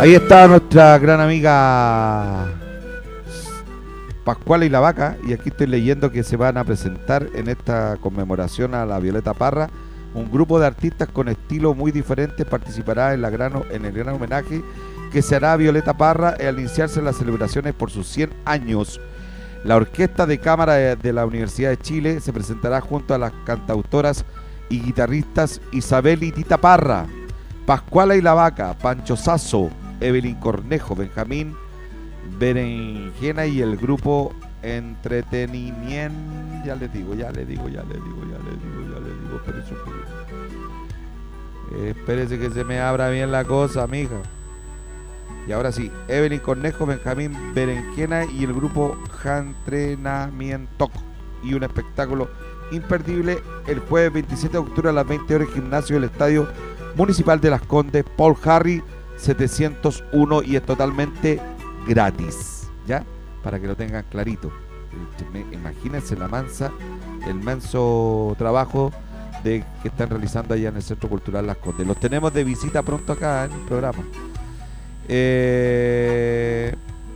B: Ahí está nuestra gran amiga Pascuala y la Vaca, y aquí estoy leyendo que se van a presentar en esta conmemoración a la Violeta Parra. Un grupo de artistas con estilo muy diferente participará en, la gran, en el gran homenaje que se hará a Violeta Parra al iniciarse las celebraciones por sus cien años. La Orquesta de Cámara de, de la Universidad de Chile se presentará junto a las cantautoras y guitarristas Isabel y Tita Parra, Pascuala y la Vaca, Pancho Sasso, Evelyn Cornejo, Benjamín Berenjena y el grupo Entretenimiento. Ya les digo, ya les digo, ya les digo, ya les digo, ya les digo, espérese un poquito. Eh, espérese que se me abra bien la cosa, mija. Y ahora sí, Evelyn Cornejo, Benjamín Berenjena y el grupo Entrenamiento. Y un espectáculo imperdible el jueves veintisiete de octubre a las veinte horas, gimnasio del Estadio Municipal de Las Condes, Paul Harry setecientos uno, y es totalmente gratis, ¿ya? Para que lo tengan clarito. Imagínense la mansa, el manso trabajo de que están realizando allá en el Centro Cultural Las Condes. Los tenemos de visita pronto acá en el programa. Eh,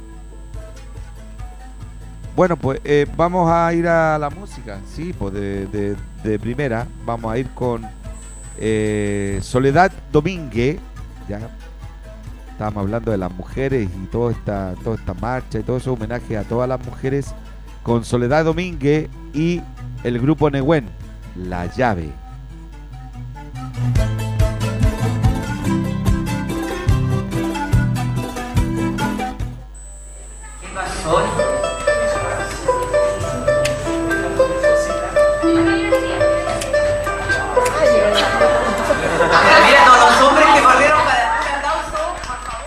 B: bueno, pues eh, vamos a ir a la música, sí, pues de, de, de primera vamos a ir con eh, Soledad Domínguez, ya estábamos hablando de las mujeres y toda esta, toda esta marcha y todo ese homenaje a todas las mujeres, con Soledad Domínguez y el grupo Nehuen, La Llave.
O: ¿Qué pasó? Mira todos los hombres que corrieron para un aplauso, por favor.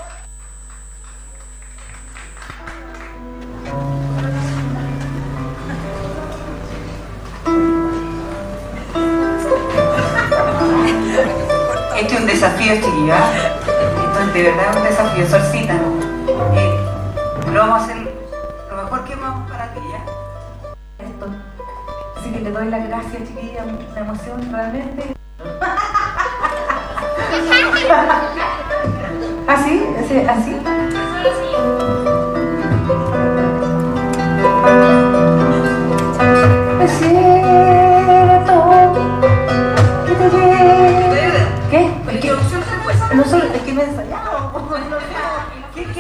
O: Este es un desafío, chiquillos. Esto es de verdad un desafío, Solcita. Eh, lo vamos a hacer lo mejor que vamos para ti, ¿ya? Esto. Así que le doy las gracias, chiquilla, la emoción realmente. ¿Así? ¿Así? ¿Así? Es cierto que te llevo. ¿Qué? Es que no solo, es que me he ensayado. ¿Qué? ¿Qué?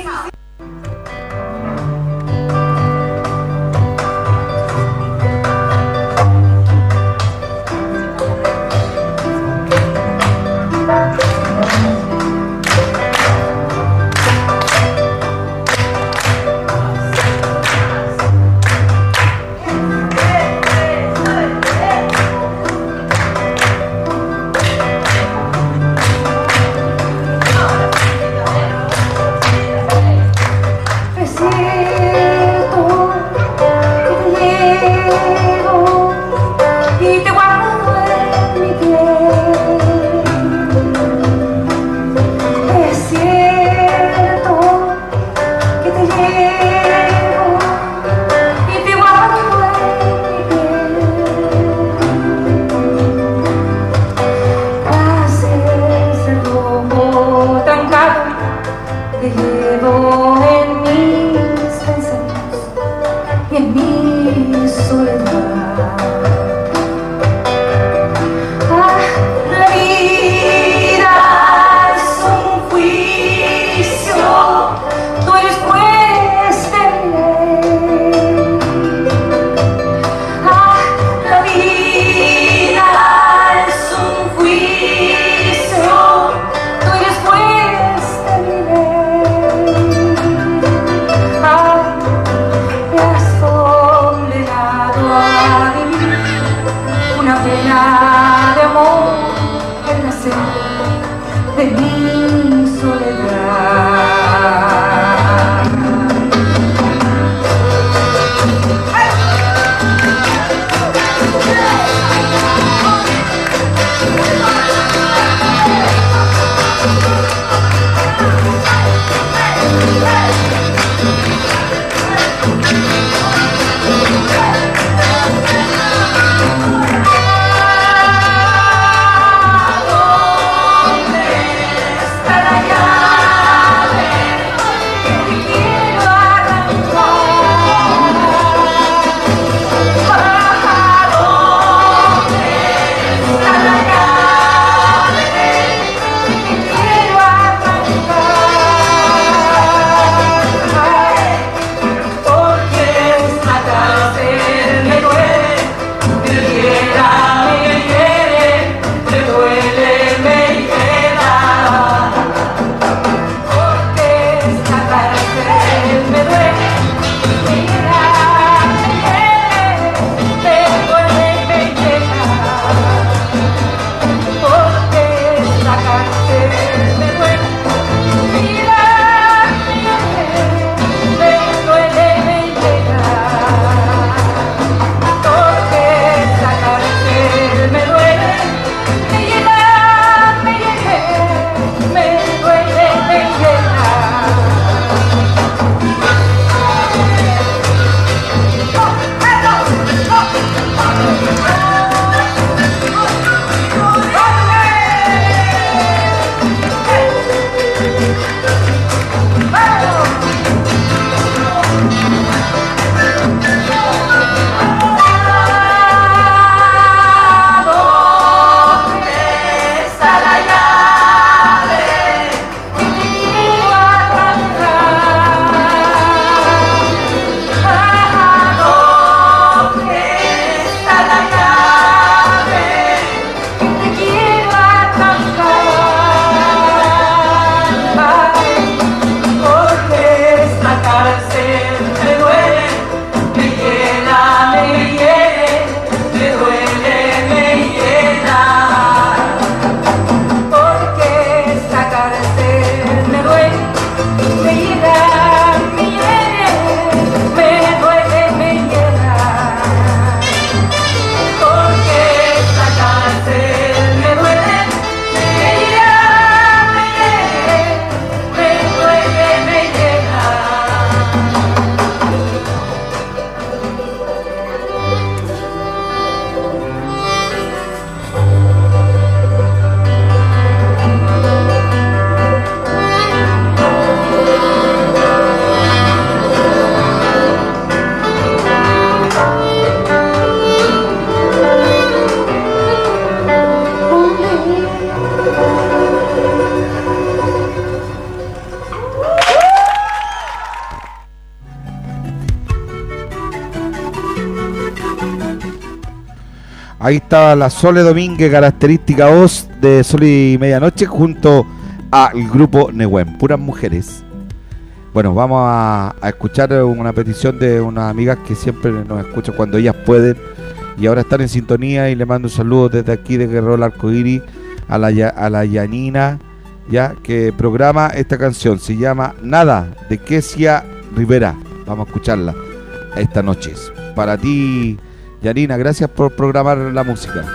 K: Está la llave.
B: Ahí estaba la Sole Domínguez, característica voz de Sol y Medianoche, junto al grupo Nehuen, puras mujeres. Bueno, vamos a, a escuchar una petición de unas amigas que siempre nos escuchan cuando ellas pueden y ahora están en sintonía, y le mando un saludo desde aquí de Guerrero del Arcoíris a la, a la Yanina, ya que programa esta canción. Se llama Nada, de Kesia Rivera. Vamos a escucharla esta noche. Para ti, Yanina, gracias por programar la música.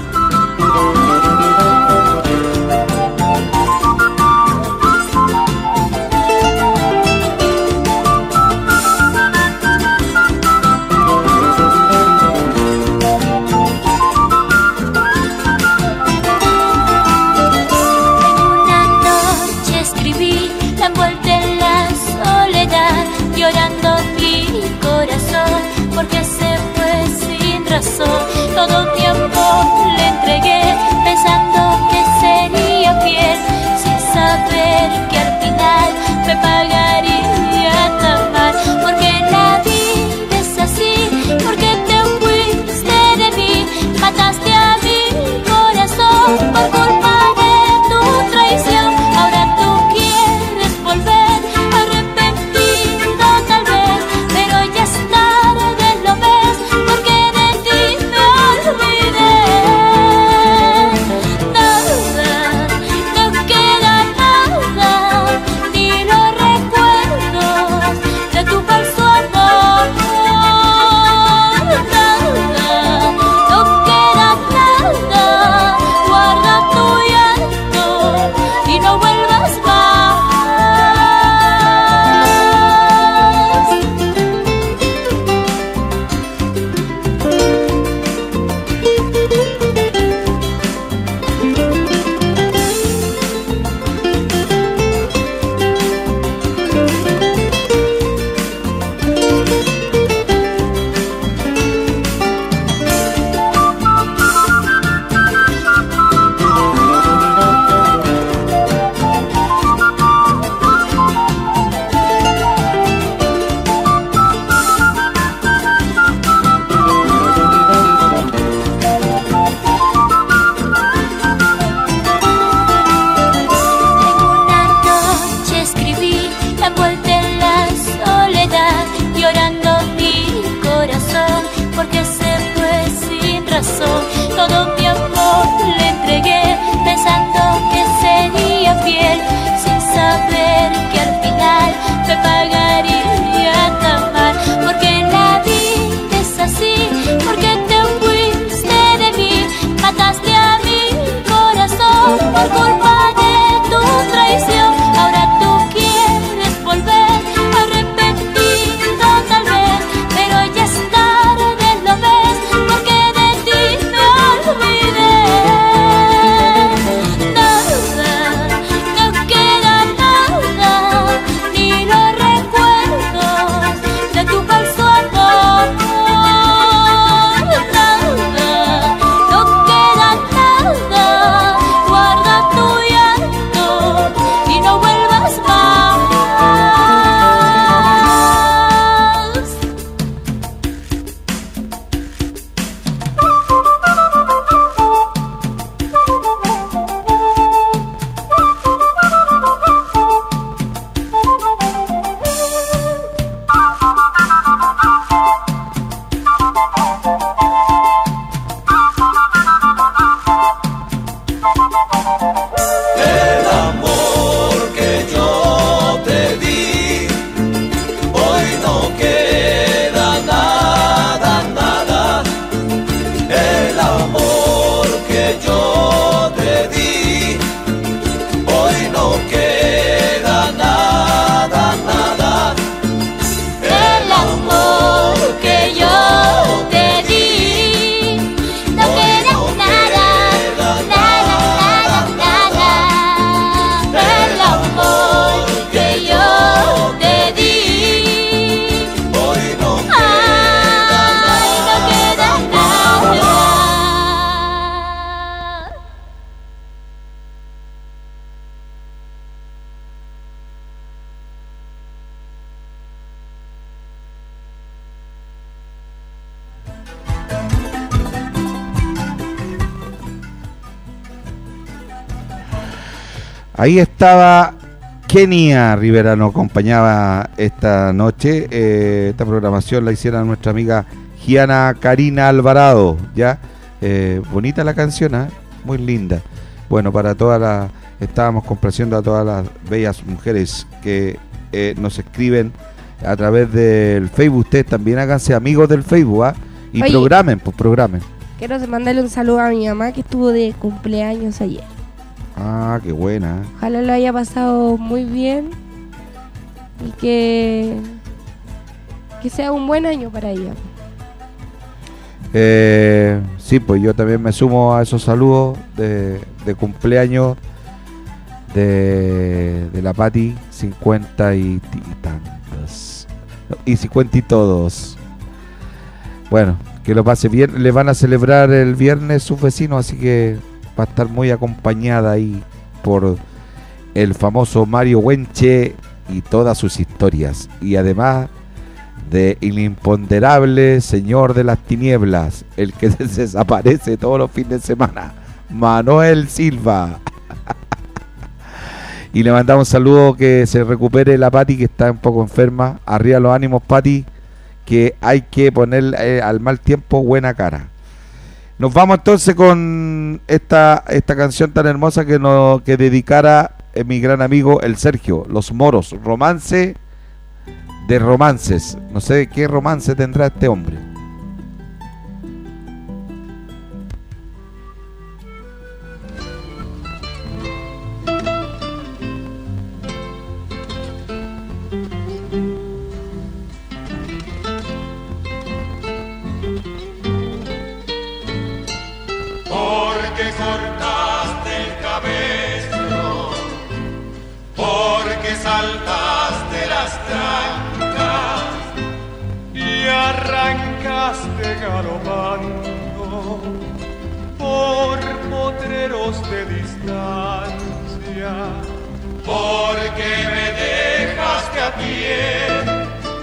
N: Todo tiempo le entregué pensando que sería fiel, sin saber que al final me pagaría tan mal. Porque la vida es así, porque te fuiste de mí, mataste a mi corazón por culpa de tu traición. Ahora tú quieres volver, arrepentido tal vez, pero ya es tarde, lo ves, porque de ti me olvidé. Nada, no queda nada, ni los recuerdos de tu falso amor. Nada, no queda nada, guarda tu llanto y no vuelvas más. Todo tiempo le entregué pensando que sería fiel, sin saber que al final me pagaría tan mal. Porque la vida es así, porque te fuiste de mí, mataste a mi corazón por culpa de tu traición. Ahora tú quieres volver, arrepentido tal vez, pero ya es tarde, lo ves, porque de ti me olvidé. Nada, no queda nada, ni los recuerdos de tu falso amor. Nada, no queda nada, guarda tu llanto y no vuelvas más.
K: El amor que yo te di, hoy no queda nada, nada. El amor que yo te di, hoy no queda nada, nada.
N: El amor que yo te di, no queda nada, nada, nada, nada. El amor que yo te di,
K: hoy no
N: ay, no queda nada.
B: Ahí estaba Kenia Rivera, nos acompañaba esta noche. Eh, esta programación la hiciera nuestra amiga Giana Karina Alvarado, ¿ya? Eh, bonita la canción, ¿eh? Muy linda. Bueno, para todas las... Estábamos complaciendo a todas las bellas mujeres que eh, nos escriben a través del Facebook. Ustedes también háganse amigos del Facebook, ¿ah? Y
I: Oye,
B: programen, pues programen.
I: quiero mandarle un saludo a mi mamá que estuvo de cumpleaños ayer.
B: Ah, qué buena.
I: Ojalá lo haya pasado muy bien y que, que sea un buen año para ella.
B: Eh, sí, pues yo también me sumo a esos saludos de, de cumpleaños de, de la Pati, cincuenta y, y tantos. Y cincuenta y todos. Bueno, que lo pase bien. Le van a celebrar el viernes sus vecinos, así que va a estar muy acompañada ahí por el famoso Mario Huenche y todas sus historias. Y además de el imponderable señor de las tinieblas, el que desaparece todos los fines de semana, Manuel Silva. Y le mandamos un saludo, que se recupere la Pati, que está un poco enferma. Arriba los ánimos, Pati, que hay que poner eh, al mal tiempo buena cara. Nos vamos entonces con esta esta canción tan hermosa que nos que dedicara eh, mi gran amigo el Sergio, Los Moros, romance de romances. No sé qué romance tendrá este hombre.
D: Porque cortaste el cabello, porque saltaste las trancas y arrancaste galopando por potreros de distancia, porque me dejaste a pie,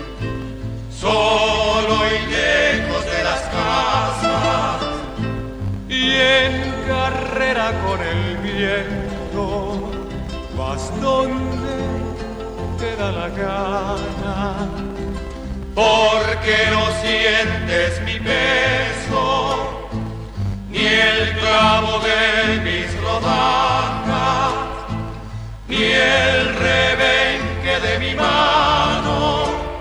D: solo y lejos de las casas, y en carrera con el viento vas donde te da la gana, porque no sientes mi peso, ni el clavo de mis rodajas, ni el rebenque de mi mano,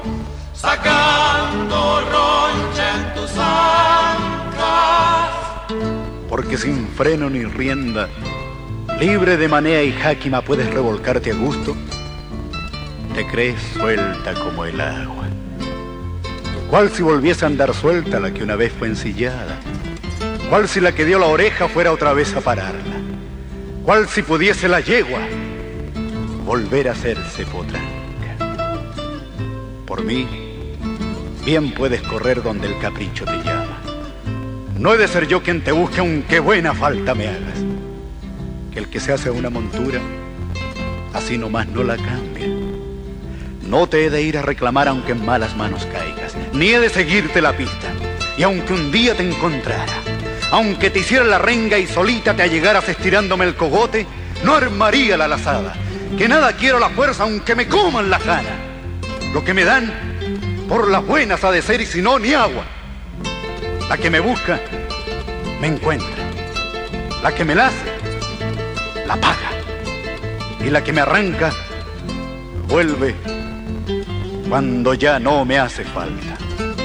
D: sacando roncha en tus ancas.
P: Porque sin freno ni rienda, libre de manea y jáquima, puedes revolcarte a gusto. Te crees suelta como el agua. ¿Cuál si volviese a andar suelta la que una vez fue ensillada? ¿Cuál si la que dio la oreja fuera otra vez a pararla? ¿Cuál si pudiese la yegua volver a hacerse potranca? Por mí, bien puedes correr donde el capricho te llama. No he de ser yo quien te busque, aunque buena falta me hagas. Que el que se hace una montura, así nomás no la cambia. No te he de ir a reclamar aunque en malas manos caigas, ni he de seguirte la pista. Y aunque un día te encontrara, aunque te hiciera la renga y solita te allegaras estirándome el cogote, no armaría la lazada. Que nada quiero la fuerza aunque me coman la jana. Lo que me dan, por las buenas ha de ser, y si no, ni agua. La que me busca, me encuentra. La que me la hace, la paga. Y la que me arranca, vuelve cuando ya no me hace falta.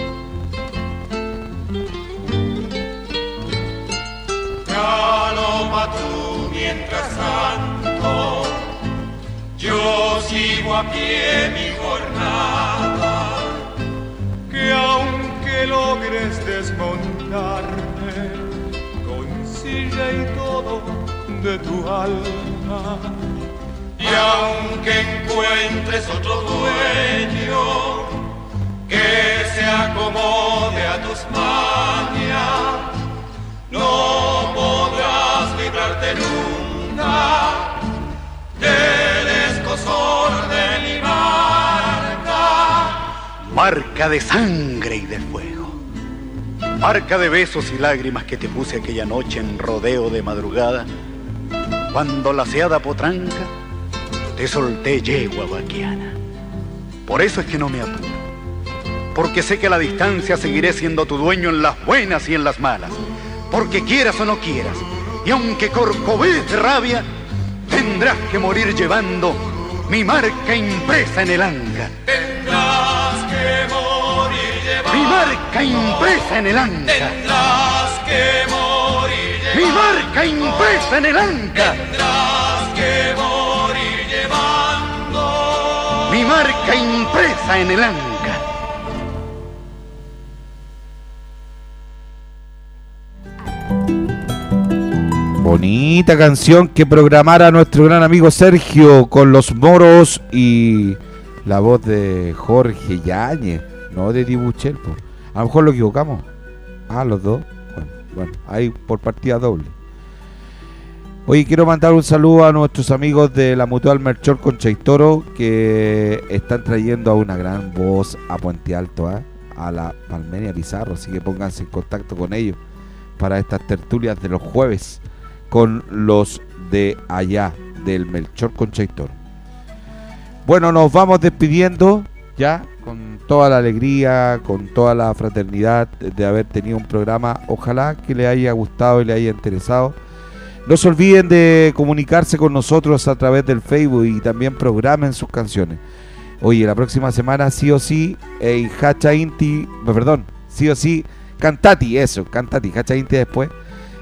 D: Galopa tú mientras tanto, yo sigo a pie mi jornada. Que aunque logres desmontarme con silla y todo de tu alma, y aunque encuentres otro dueño que se acomode a tus mañas, no podrás librarte nunca del escozor de mi marca.
P: Marca de sangre y de fuego, marca de besos y lágrimas que te puse aquella noche en rodeo de madrugada, cuando la seada potranca te solté yegua vaquiana. Por eso es que no me apuro, porque sé que a la distancia seguiré siendo tu dueño en las buenas y en las malas, porque quieras o no quieras, y aunque corcovees de rabia, tendrás que morir llevando mi marca impresa en el anca.
K: Tendrás que morir llevando
P: Mi marca impresa en el anca.
K: Tendrás que morir llevando
P: Mi marca impresa en el anca.
K: Tendrás que morir llevando
P: Mi marca impresa en el anca.
B: Bonita canción que programara nuestro gran amigo Sergio con Los Moros y la voz de Jorge Yáñez, no de Dibuchel. Po. A lo mejor lo equivocamos. Ah, los dos. Bueno, bueno, ahí por partida doble. Oye, quiero mandar un saludo a nuestros amigos de la Mutual Melchor Conchaitoro que están trayendo a una gran voz a Puente Alto, ¿eh? A la Palmenia Pizarro, así que pónganse en contacto con ellos para estas tertulias de los jueves con los de allá, del Melchor Conchaitoro. Bueno, nos vamos despidiendo ya con toda la alegría, con toda la fraternidad de haber tenido un programa. Ojalá que les haya gustado y les haya interesado. No se olviden de comunicarse con nosotros a través del Facebook y también programen sus canciones. Oye, la próxima semana sí o sí, eh, Hacha Inti, perdón, sí o sí, Cantati, eso, Cantati, Hacha Inti después.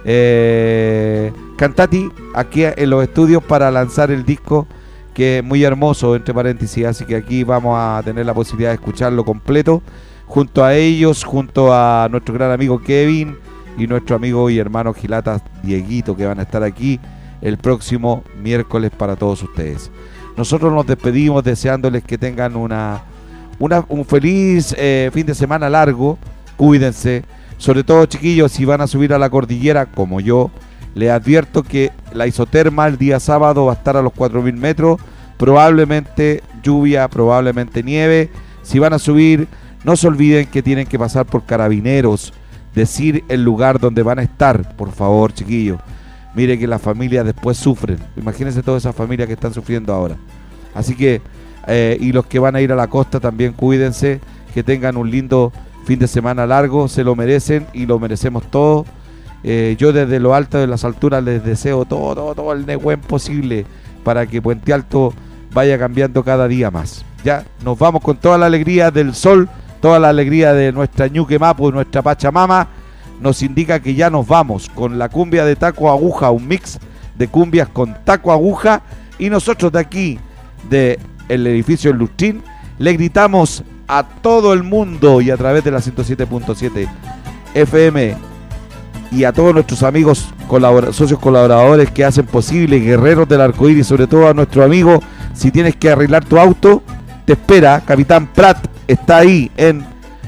B: Eh, Cantati aquí en los estudios para lanzar el disco, que es muy hermoso, entre paréntesis, así que aquí vamos a tener la posibilidad de escucharlo completo junto a ellos, junto a nuestro gran amigo Kevin y nuestro amigo y hermano Gilata Dieguito, que van a estar aquí el próximo miércoles para todos ustedes. Nosotros nos despedimos deseándoles que tengan una, una un feliz eh, fin de semana largo. Cuídense, sobre todo, chiquillos, si van a subir a la cordillera como yo, les advierto que la isoterma el día sábado va a estar a los cuatro mil metros, probablemente lluvia, probablemente nieve. Si van a subir, no se olviden que tienen que pasar por Carabineros, decir el lugar donde van a estar, por favor, chiquillos. Mire que las familias después sufren, imagínense todas esas familias que están sufriendo ahora. Así que, eh, y los que van a ir a la costa también cuídense, que tengan un lindo fin de semana largo, se lo merecen y lo merecemos todos. Eh, yo desde lo alto de las alturas les deseo todo, todo, todo el buen posible para que Puente Alto vaya cambiando cada día más. Ya nos vamos con toda la alegría del sol, toda la alegría de nuestra Ñuque Mapu, nuestra Pachamama. Nos indica que ya nos vamos con la cumbia de taco aguja, un mix de cumbias con taco aguja, y nosotros de aquí, de el edificio El Lustrín, le gritamos a todo el mundo y a través de la ciento siete punto siete F M y a todos nuestros amigos colabora- socios colaboradores que hacen posible, guerreros del arcoíris, sobre todo a nuestro amigo, si tienes que arreglar tu auto, te espera Capitán Prat, está ahí en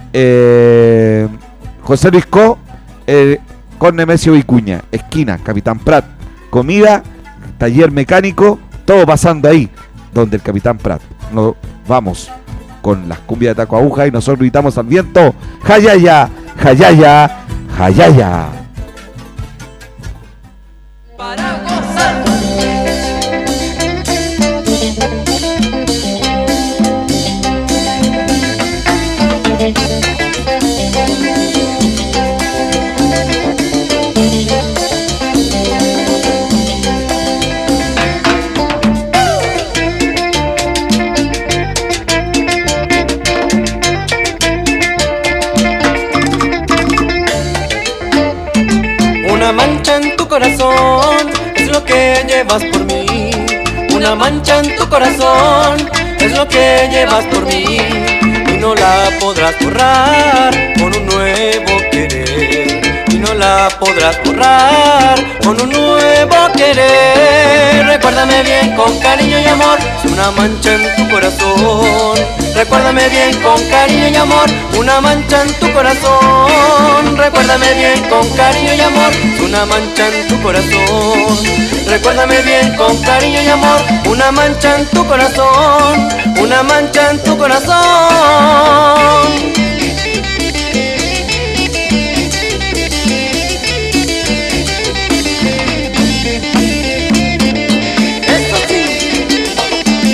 B: eh, José Luis Co, eh, con Nemesio Vicuña, esquina Capitán Prat, comida, taller mecánico, todo pasando ahí donde el Capitán Prat. Nos vamos con las cumbias de taco aguja y nosotros gritamos al viento: ¡Jayaya! ¡Jayaya! ¡Jayaya!
K: para gozar. Una mancha en tu corazón es lo que llevas por mí. Una mancha en tu corazón es lo que llevas por mí. Y no la podrás borrar con un nuevo querer. Y no la podrás borrar con un nuevo querer. Recuérdame bien con cariño y amor, es una mancha en tu corazón. Recuérdame bien con cariño y amor, una mancha en tu corazón. Recuérdame bien con cariño y amor, una mancha en tu corazón. Recuérdame bien con cariño y amor, una mancha en tu corazón, una mancha en tu corazón. Eso sí.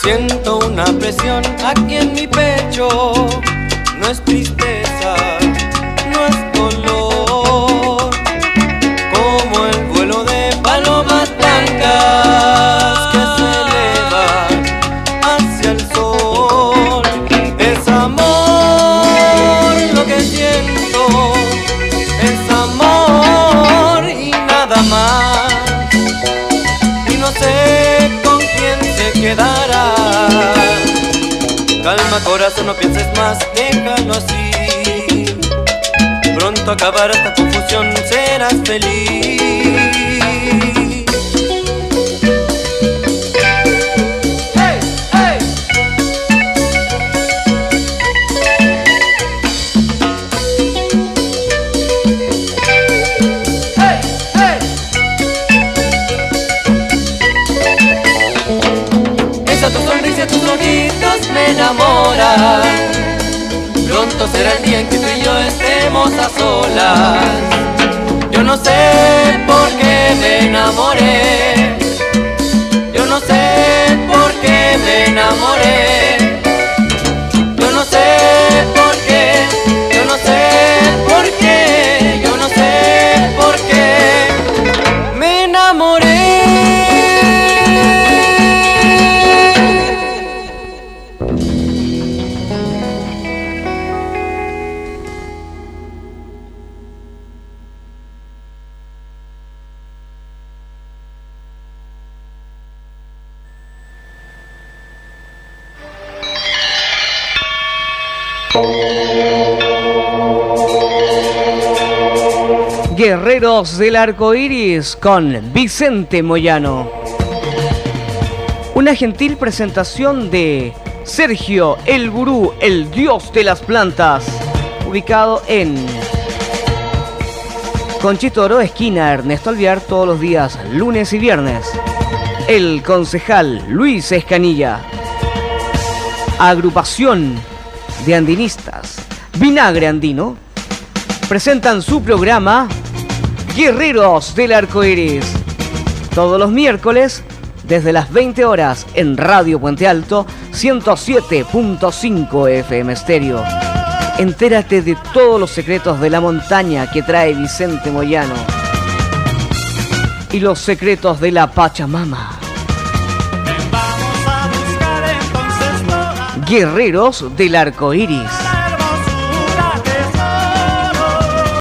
K: Siento una presión aquí en mi pecho, no es tristeza, no es dolor, como el vuelo de palomas blancas que se elevan hacia el sol. Es amor lo que siento, es amor y nada más, y no sé con quién se quedará. Calma corazón, no pienses más, déjalo así. Pronto acabará esta confusión, serás feliz. Hey, hey. Hey, hey. Esa tu sonrisa, tus ojitos me enamoran. Pronto será el día en que tú y yo estemos a solas. Yo no sé por qué me enamoré, yo no sé por qué me enamoré, yo no sé por qué, yo no sé por qué, yo no sé por qué me enamoré.
A: Guerreros del Arco Iris con Vicente Moyano. Una gentil presentación de Sergio, el gurú, el dios de las plantas, ubicado en Conchitoro, esquina Ernesto Alvear, todos los días, lunes y viernes. El concejal Luis Escanilla. Agrupación de andinistas Vinagre Andino presentan su programa Guerreros del Arco Iris, todos los miércoles desde las veinte horas en Radio Puente Alto ciento siete punto cinco F M Estéreo. Entérate de todos los secretos de la montaña que trae Vicente Moyano y los secretos de la Pachamama. Guerreros del Arco Iris.